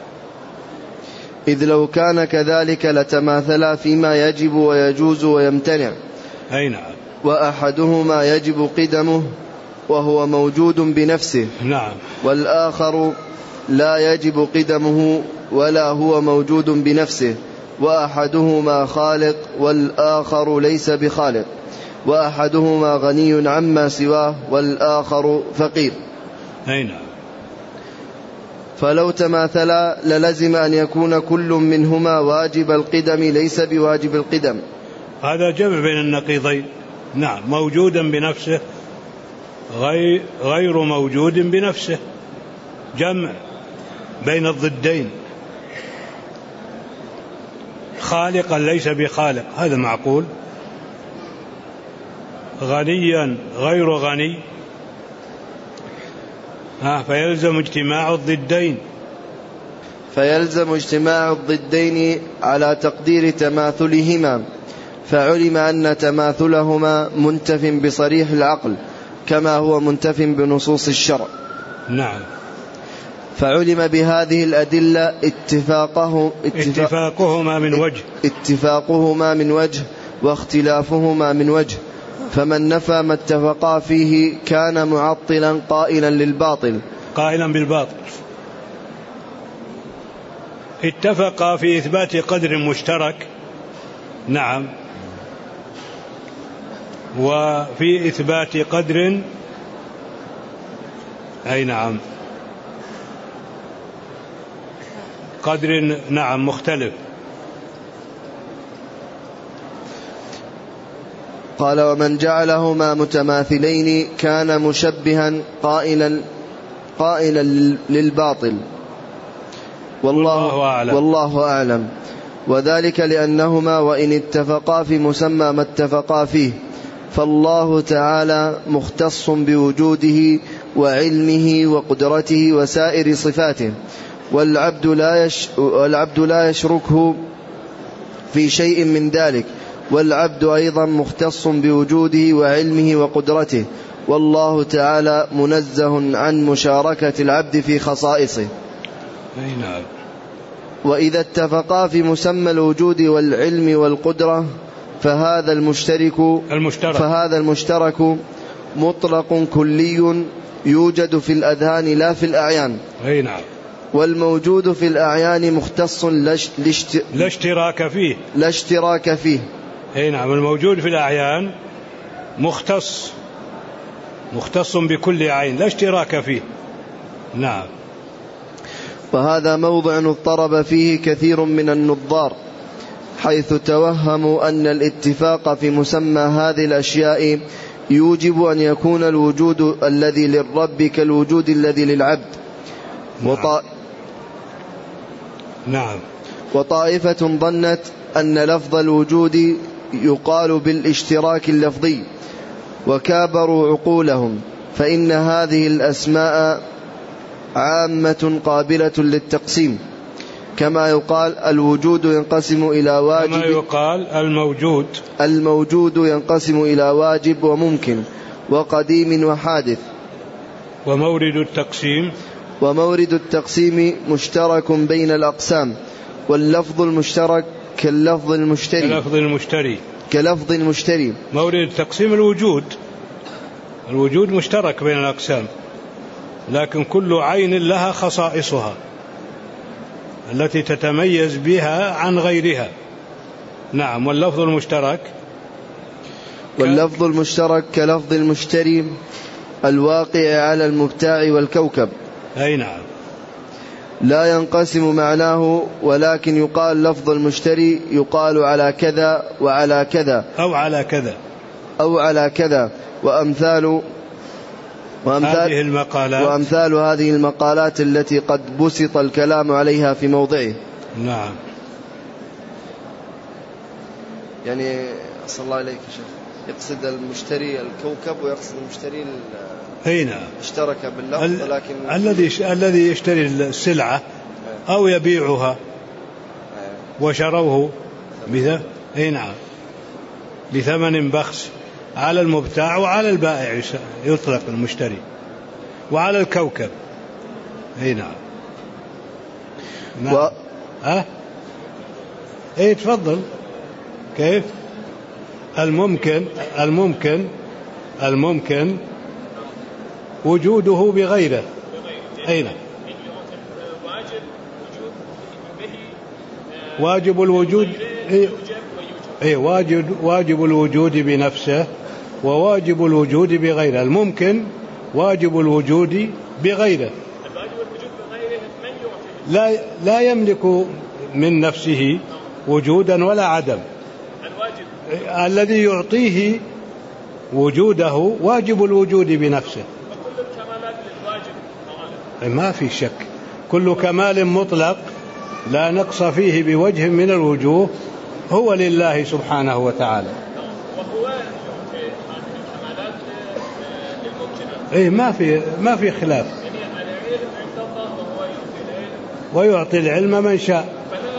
إذ لو كان كذلك لتماثلا فيما يجب ويجوز ويمتنع. أي نعم. وأحدهما يجب قدمه وهو موجود بنفسه، نعم، والآخر لا يجب قدمه ولا هو موجود بنفسه، وأحدهما خالق والآخر ليس بخالق، وأحدهما غني عما سواه والآخر فقير. أي نعم. فلو تماثلا للزم أن يكون كل منهما واجب القدم ليس بواجب القدم. هذا جمع بين النقيضين. نعم، موجودا بنفسه غير, غير موجود بنفسه، جمع بين الضدين. خالقا ليس بخالق، هذا معقول. غنيا غير غني، ها فيلزم اجتماع الضدين فيلزم اجتماع الضدين على تقدير تماثلهما، فعلم أن تماثلهما منتف بصريح العقل كما هو منتف بنصوص الشرع. نعم. فعلم بهذه الأدلة اتفاقه اتفاقهما من وجه اتفاقهما من وجه واختلافهما من وجه، فمن نفى ما اتفقا فيه كان معطلا قائلا للباطل قائلا بالباطل. اتفقا في إثبات قدر مشترك، نعم، وفي إثبات قدر، أي نعم، قدر نعم مختلف. قال ومن جعلهما متماثلين كان مشبها قائلا قائلا للباطل، والله, والله أعلم. والله أعلم. وذلك لأنهما وإن اتفقا في مسمى ما اتفقا فيه فالله تعالى مختص بوجوده وعلمه وقدرته وسائر صفاته، والعبد لا, يش والعبد لا يشركه في شيء من ذلك، والعبد أيضا مختص بوجوده وعلمه وقدرته، والله تعالى منزه عن مشاركة العبد في خصائصه. نعم. وإذا اتفقا في مسمى الوجود والعلم والقدرة فهذا المشترك, المشترك فهذا المشترك مطلق كلي يوجد في الأذهان لا في الأعيان. أي نعم. والموجود في الأعيان مختص لا اشتراك فيه لا اشتراك فيه. أي نعم. الموجود في الأعيان مختص مختص بكل عين لا اشتراك فيه. نعم. وهذا موضع اضطرب فيه كثير من النظار، حيث توهموا أن الاتفاق في مسمى هذه الأشياء يوجب أن يكون الوجود الذي للرب كالوجود الذي للعبد. نعم. وط... نعم. وطائفة ظنت أن لفظ الوجود يقال بالاشتراك اللفظي وكابروا عقولهم، فإن هذه الأسماء عامة قابلة للتقسيم، كما يقال الوجود ينقسم إلى واجب، كما يقال الموجود الموجود ينقسم إلى واجب وممكن وقديم وحادث. ومورد التقسيم ومورد التقسيم مشترك بين الأقسام، واللفظ المشترك كاللفظ المشتري كلفظ المشتري كلفظ المشتري. مورد التقسيم الوجود الوجود مشترك بين الأقسام، لكن كل عين لها خصائصها التي تتميز بها عن غيرها. نعم. واللفظ المشترك واللفظ المشترك كلفظ المشتري الواقع على المبتاع والكوكب. أي نعم. لا ينقسم معناه، ولكن يقال لفظ المشتري يقال على كذا وعلى كذا أو على كذا أو على كذا وأمثال وأمثال هذه المقالات وأمثال هذه المقالات التي قد بسط الكلام عليها في موضعه. نعم. يعني صلى الله عليك شيخ، يقصد المشتري الكوكب ويقصد المشتري أي نعم. اشترك باللفظ، ولكن الذي الذي يشتري السلعة أو يبيعها وشروه بذا أي نعم بثمن بخس على المبتاع وعلى البائع يطلق المشتري، وعلى الكوكب. أي نعم. نعم. و... أه؟ أي تفضل. كيف الممكن الممكن الممكن وجوده بغيره. أين واجب الوجود أي أي واجب واجب الوجود بنفسه وواجب الوجود بغيره. الممكن واجب الوجود بغيره، لا لا يملك من نفسه وجودا ولا عدم. الذي يعطيه وجوده واجب الوجود بنفسه. ما في شك كل كمال مطلق لا نقص فيه بوجه من الوجوه هو لله سبحانه وتعالى. إيه ما في ما في خلاف. ويعطي العلم من شاء.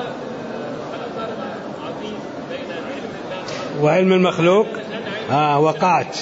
وعلم المخلوق آه وقعت.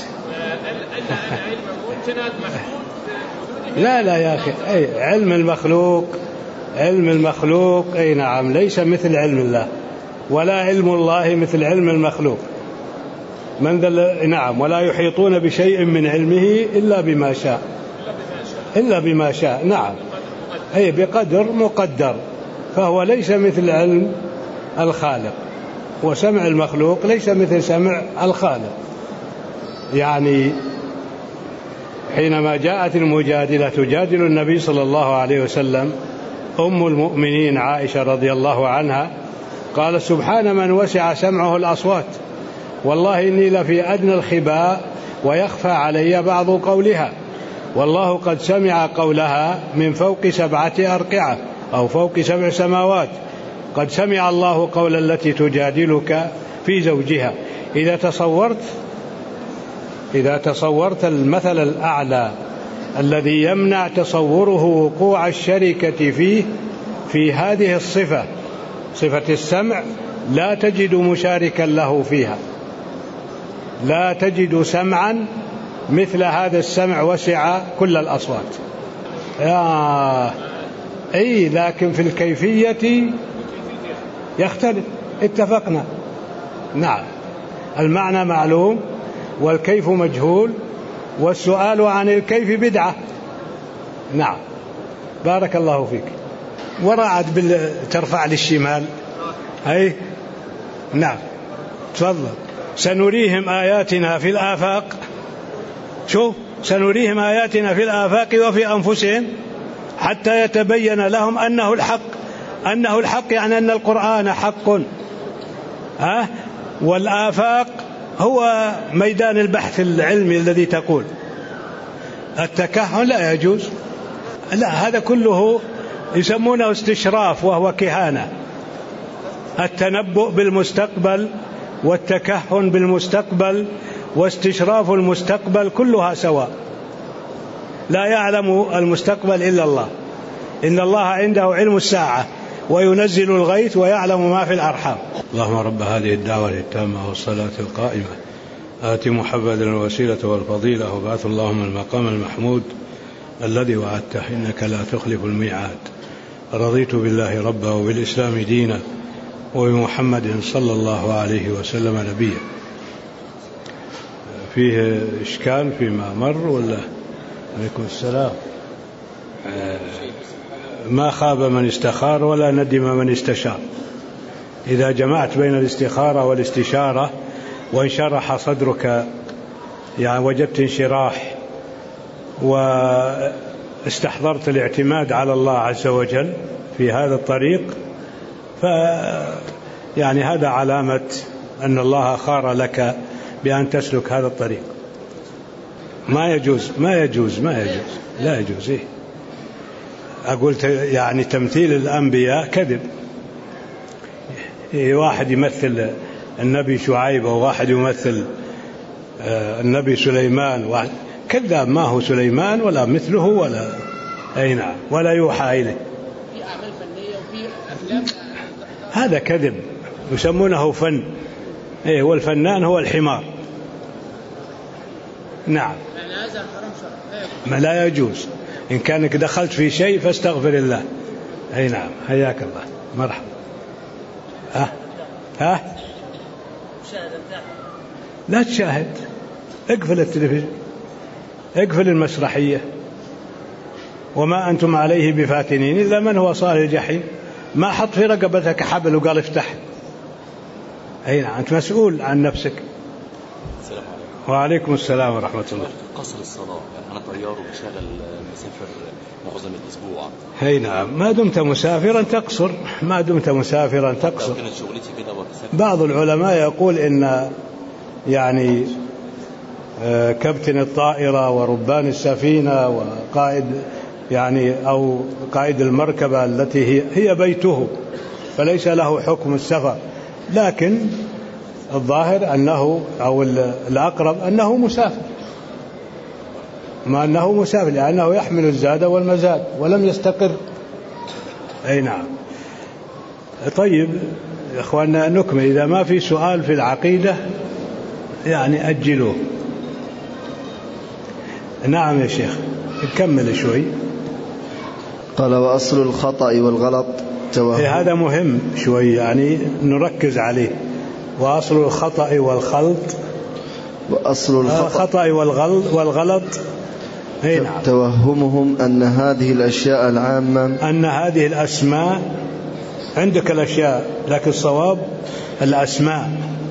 لا لا يا أخي، أي علم المخلوق علم المخلوق أي نعم ليس مثل علم الله، ولا علم الله مثل علم المخلوق. من ذا نعم. ولا يحيطون بشيء من علمه إلا بما شاء إلا بما شاء. نعم. أي بقدر مقدر، فهو ليس مثل علم الخالق، وسمع المخلوق ليس مثل سمع الخالق. يعني حينما جاءت المجادلة تجادل النبي صلى الله عليه وسلم أم المؤمنين عائشة رضي الله عنها قال سبحان من وسع سمعه الأصوات، والله إني لفي أدنى الخباء ويخفى علي بعض قولها، والله قد سمع قولها من فوق سبعة أرقعة أو فوق سبع سماوات. قد سمع الله قول التي تجادلك في زوجها. إذا تصورت إذا تصورت المثل الأعلى الذي يمنع تصوره وقوع الشركة فيه في هذه الصفة، صفة السمع، لا تجد مشاركا له فيها، لا تجد سمعا مثل هذا السمع وسع كل الأصوات. يا أي لكن في الكيفية يختلف، اتفقنا. نعم، المعنى معلوم والكيف مجهول، والسؤال عن الكيف بدعة. نعم، بارك الله فيك. ورعد بال... ترفع للشمال. هاي نعم، تفضل. سنريهم آياتنا في الآفاق، شوف، سنريهم آياتنا في الآفاق وفي أنفسهم حتى يتبين لهم أنه الحق. أنه الحق يعني أن القرآن حق. ها؟ والآفاق هو ميدان البحث العلمي الذي تقول. التكهن لا يجوز، لا، هذا كله يسمونه استشراف وهو كهانة. التنبؤ بالمستقبل والتكهن بالمستقبل واستشراف المستقبل كلها سواء، لا يعلم المستقبل إلا الله. إن الله عنده علم الساعة وينزل الغيث ويعلم ما في الأرحام. اللهم رب هذه الدعوة التامة والصلاة القائمة آت محمدا الوسيلة والفضيلة وبعث اللهم المقام المحمود الذي وعدته إنك لا تخلف الميعاد. رضيت بالله ربا وبالإسلام دينا وبمحمد صلى الله عليه وسلم نبيا. فيه إشكال فيما مر ولا؟ عليكم السلام. ما خاب من استخار ولا ندم من استشار. إذا جمعت بين الاستخارة والاستشارة وانشرح صدرك، يعني وجدت انشراح واستحضرت الاعتماد على الله عز وجل في هذا الطريق، ف يعني هذا علامة أن الله خار لك بأن تسلك هذا الطريق. ما يجوز ما يجوز ما يجوز لا يجوز. إيه؟ أقول يعني تمثيل الأنبياء كذب. إيه، واحد يمثل النبي شعيب وواحد يمثل النبي سليمان، واحد كذاب. ما هو سليمان ولا مثله ولا أي نعم ولا يوحى إليه. في أعمال فنية وفي أفلام، هذا كذب يسمونه فن. إيه، والفنان هو الحمار. نعم، ما لا يجوز. إن كانك دخلت في شيء فاستغفر الله. أي نعم، حياك الله، مرحبا. ها ها لا تشاهد، اقفل التلفزيون، اقفل المسرحية. وما أنتم عليه بفاتنين إلا من هو صال الجحيم. ما حط في رقبتك حبل وقال افتح. أي نعم، أنت مسؤول عن نفسك. السلام عليكم. وعليكم السلام ورحمة الله. قصر الصلاة، يعني أنا طيار وبشغل مسافر معظم الأسبوع. أي نعم، ما دمت مسافرا تقصر، ما دمت مسافرا تقصر. كانت شغلتي كده وبسافر. بعض العلماء يقول إن يعني كابتن الطائرة وربان السفينة وقائد يعني أو قائد المركبة التي هي, هي بيته، فليس له حكم السفر، لكن الظاهر أنه أو الأقرب أنه مسافر، ما أنه مسافر لأنه يحمل الزاد والمزاد ولم يستقر. أي نعم. طيب يا إخواننا نكمل، إذا ما في سؤال في العقيدة يعني أجلوه. نعم يا شيخ، نكمل شوي. قال وأصل الخطأ والغلط توهم. هذا مهم شوي يعني نركز عليه. وأصل الخطأ والخلط وأصل الخطأ والغلط, والغلط نعم. توهمهم أن هذه الأشياء العامة، أن هذه الأسماء، عندك الأشياء لكن الصواب الأسماء،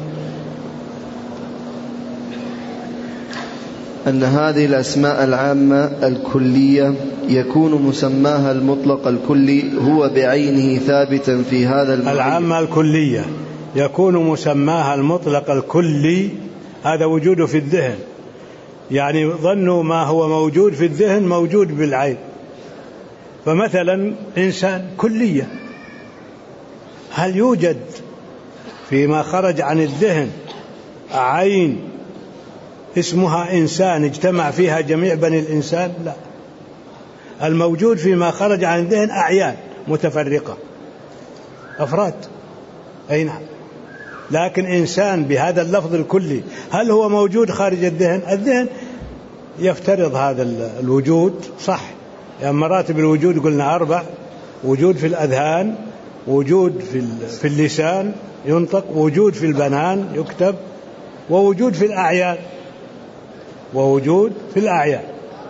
أن هذه الأسماء العامة الكلية يكون مسماها المطلق الكلي هو بعينه ثابتا في هذا المعين. العامة الكلية يكون مسماها المطلق الكلي، هذا وجوده في الذهن، يعني ظنوا ما هو موجود في الذهن موجود بالعين. فمثلا إنسان كلية، هل يوجد فيما خرج عن الذهن عين اسمها إنسان اجتمع فيها جميع بني الإنسان؟ لا، الموجود فيما خرج عن الذهن أعيان متفرقة أفراد، أي نعم. لكن إنسان بهذا اللفظ الكلي هل هو موجود خارج الذهن؟ الذهن يفترض هذا الوجود، صح، يعني مراتب الوجود قلنا أربع: وجود في الأذهان، وجود في اللسان ينطق، وجود في البنان يكتب، ووجود في الأعيان، ووجود في الأعيان.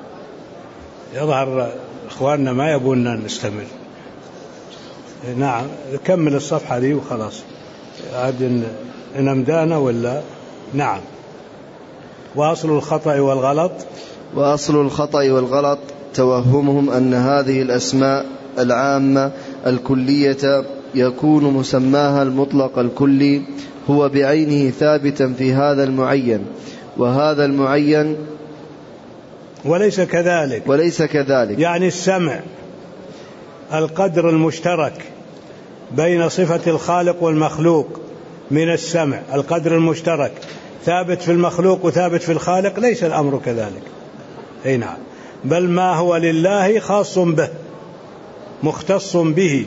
يظهر إخواننا ما يبوننا نستمر. نعم، كمل الصفحة دي وخلاص، عاد نمدانا ولا؟ نعم. وأصل الخطأ والغلط وأصل الخطأ والغلط توهمهم أن هذه الأسماء العامة الكلية يكون مسماها المطلق الكلي هو بعينه ثابتا في هذا المعين، وهذا المعين وليس كذلك. وليس كذلك يعني السمع القدر المشترك بين صفة الخالق والمخلوق من السمع، القدر المشترك ثابت في المخلوق وثابت في الخالق، ليس الأمر كذلك. أي نعم، بل ما هو لله خاص به مختص به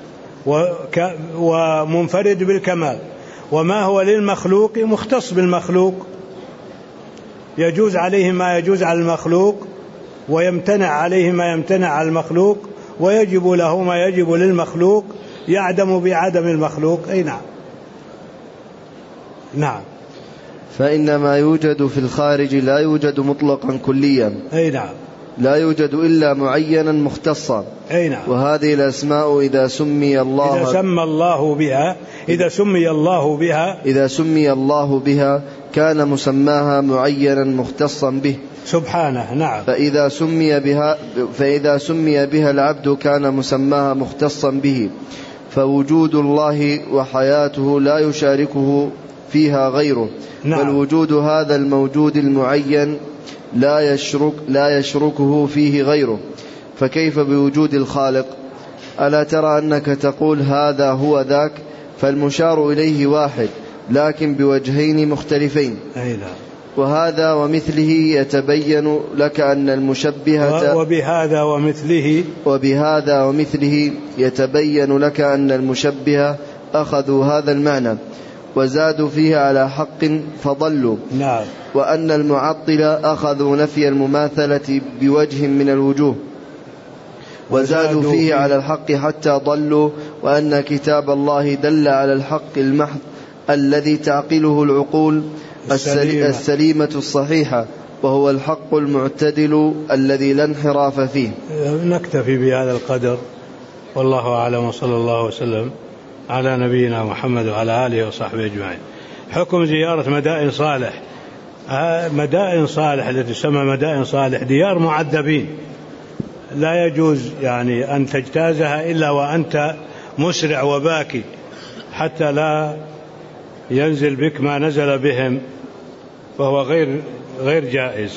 ومنفرد بالكمال، وما هو للمخلوق مختص بالمخلوق، يجوز عليه ما يجوز على المخلوق، ويمتنع عليه ما يمتنع على المخلوق، ويجب له ما يجب للمخلوق، يعدم بعدم المخلوق. أي نعم. نعم. فإن ما يوجد في الخارج لا يوجد مطلقا كليا. أي نعم. لا يوجد إلا معينا مختصا. أي نعم. وهذه الأسماء إذا سمي الله إذا سمى الله بها إذا سمي الله بها إذا سمي الله بها كان مسماها معينا مختصا به سبحانه. نعم. فإذا سمي بها فإذا سمي بها العبد كان مسماها مختصا به، فوجود الله وحياته لا يشاركه فيها غيره. نعم. بل وجود هذا الموجود المعين لا يشرك لا يشركه فيه غيره، فكيف بوجود الخالق؟ ألا ترى أنك تقول هذا هو ذاك، فالمشار إليه واحد لكن بوجهين مختلفين. أي نعم. وهذا ومثله يتبين لك أن المشبهة وبهذا ومثله وبهذا ومثله يتبين لك أن المشبهة أخذوا هذا المعنى وزادوا فيه على حق فضلوا. نعم. وأن المعطلة أخذوا نفي المماثلة بوجه من الوجوه وزادوا فيه على الحق حتى ضلوا. وأن كتاب الله دل على الحق المحض الذي تعقله العقول السليمة, السليمة الصحيحة، وهو الحق المعتدل الذي لا انحراف فيه. نكتفي بهذا القدر، والله أعلم، وصلى الله وسلم على نبينا محمد وعلى آله وصحبه أجمعين. حكم زيارة مدائن صالح. مدائن صالح التي تسمى مدائن صالح ديار معذبين، لا يجوز يعني أن تجتازها إلا وأنت مسرع وباكي، حتى لا ينزل بك ما نزل بهم، فهو غير غير جائز.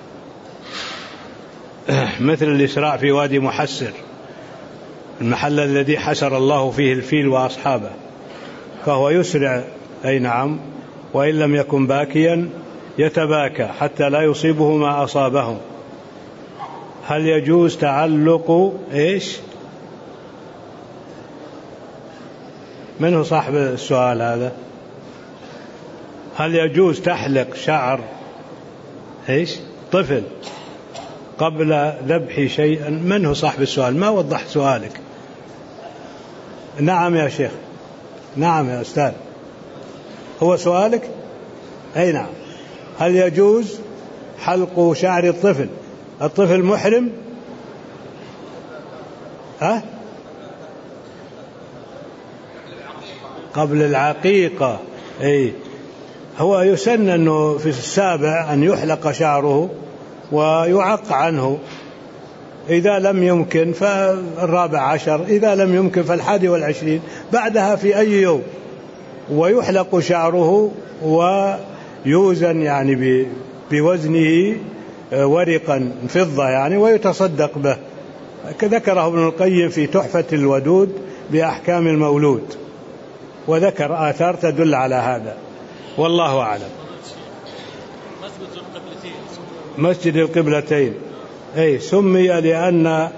مثل الإسراع في وادي محسر، المحل الذي حسر الله فيه الفيل وأصحابه، فهو يسرع. أي نعم. وإن لم يكن باكيا يتباكى حتى لا يصيبه ما أصابهم. هل يجوز تعلق إيش؟ من هو صاحب السؤال هذا؟ هل يجوز تحلق شعر إيش طفل قبل ذبح شيئا؟ من هو صاحب السؤال؟ ما وضحت سؤالك. نعم يا شيخ. نعم يا أستاذ، هو سؤالك؟ أي نعم. هل يجوز حلق شعر الطفل؟ الطفل محرم؟ ها؟ قبل العقيقة. أي هو يسن أنه في السابع أن يحلق شعره ويعق عنه، إذا لم يمكن فالرابع عشر، إذا لم يمكن فالحادي والعشرين، بعدها في أي يوم، ويحلق شعره ويوزن يعني بوزنه ورقا فضة يعني، ويتصدق به. ذكره ابن القيم في تحفة الودود بأحكام المولود، وذكر آثار تدل على هذا، والله أعلم. مسجد القبلتين، أي سمي لأن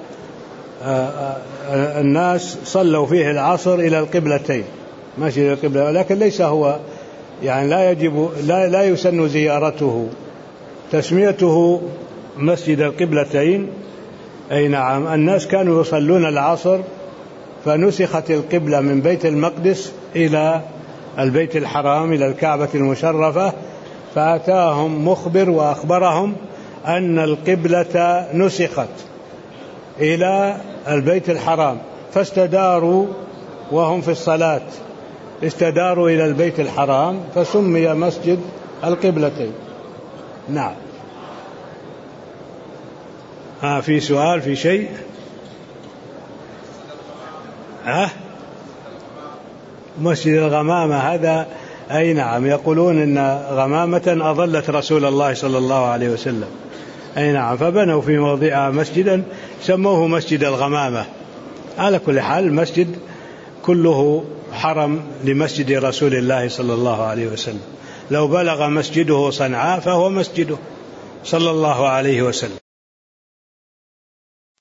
الناس صلوا فيه العصر إلى القبلتين، مسجد القبلة، ولكن ليس هو يعني لا يجب لا, لا يسن زيارته. تسميته مسجد القبلتين أي نعم، الناس كانوا يصلون العصر فنسخت القبلة من بيت المقدس إلى البيت الحرام إلى الكعبة المشرفة، فأتاهم مخبر وأخبرهم أن القبلة نسخت إلى البيت الحرام، فاستداروا وهم في الصلاة استداروا إلى البيت الحرام فسمي مسجد القبلتين. نعم. ها في سؤال في شيء؟ ها مسجد الغمامة هذا أي نعم، يقولون إن غمامة أضلت رسول الله صلى الله عليه وسلم، أي نعم، فبنوا في موضعها مسجدا سموه مسجد الغمامة. على كل حال المسجد كله حرم لمسجد رسول الله صلى الله عليه وسلم، لو بلغ مسجده صنعاء فهو مسجده صلى الله عليه وسلم.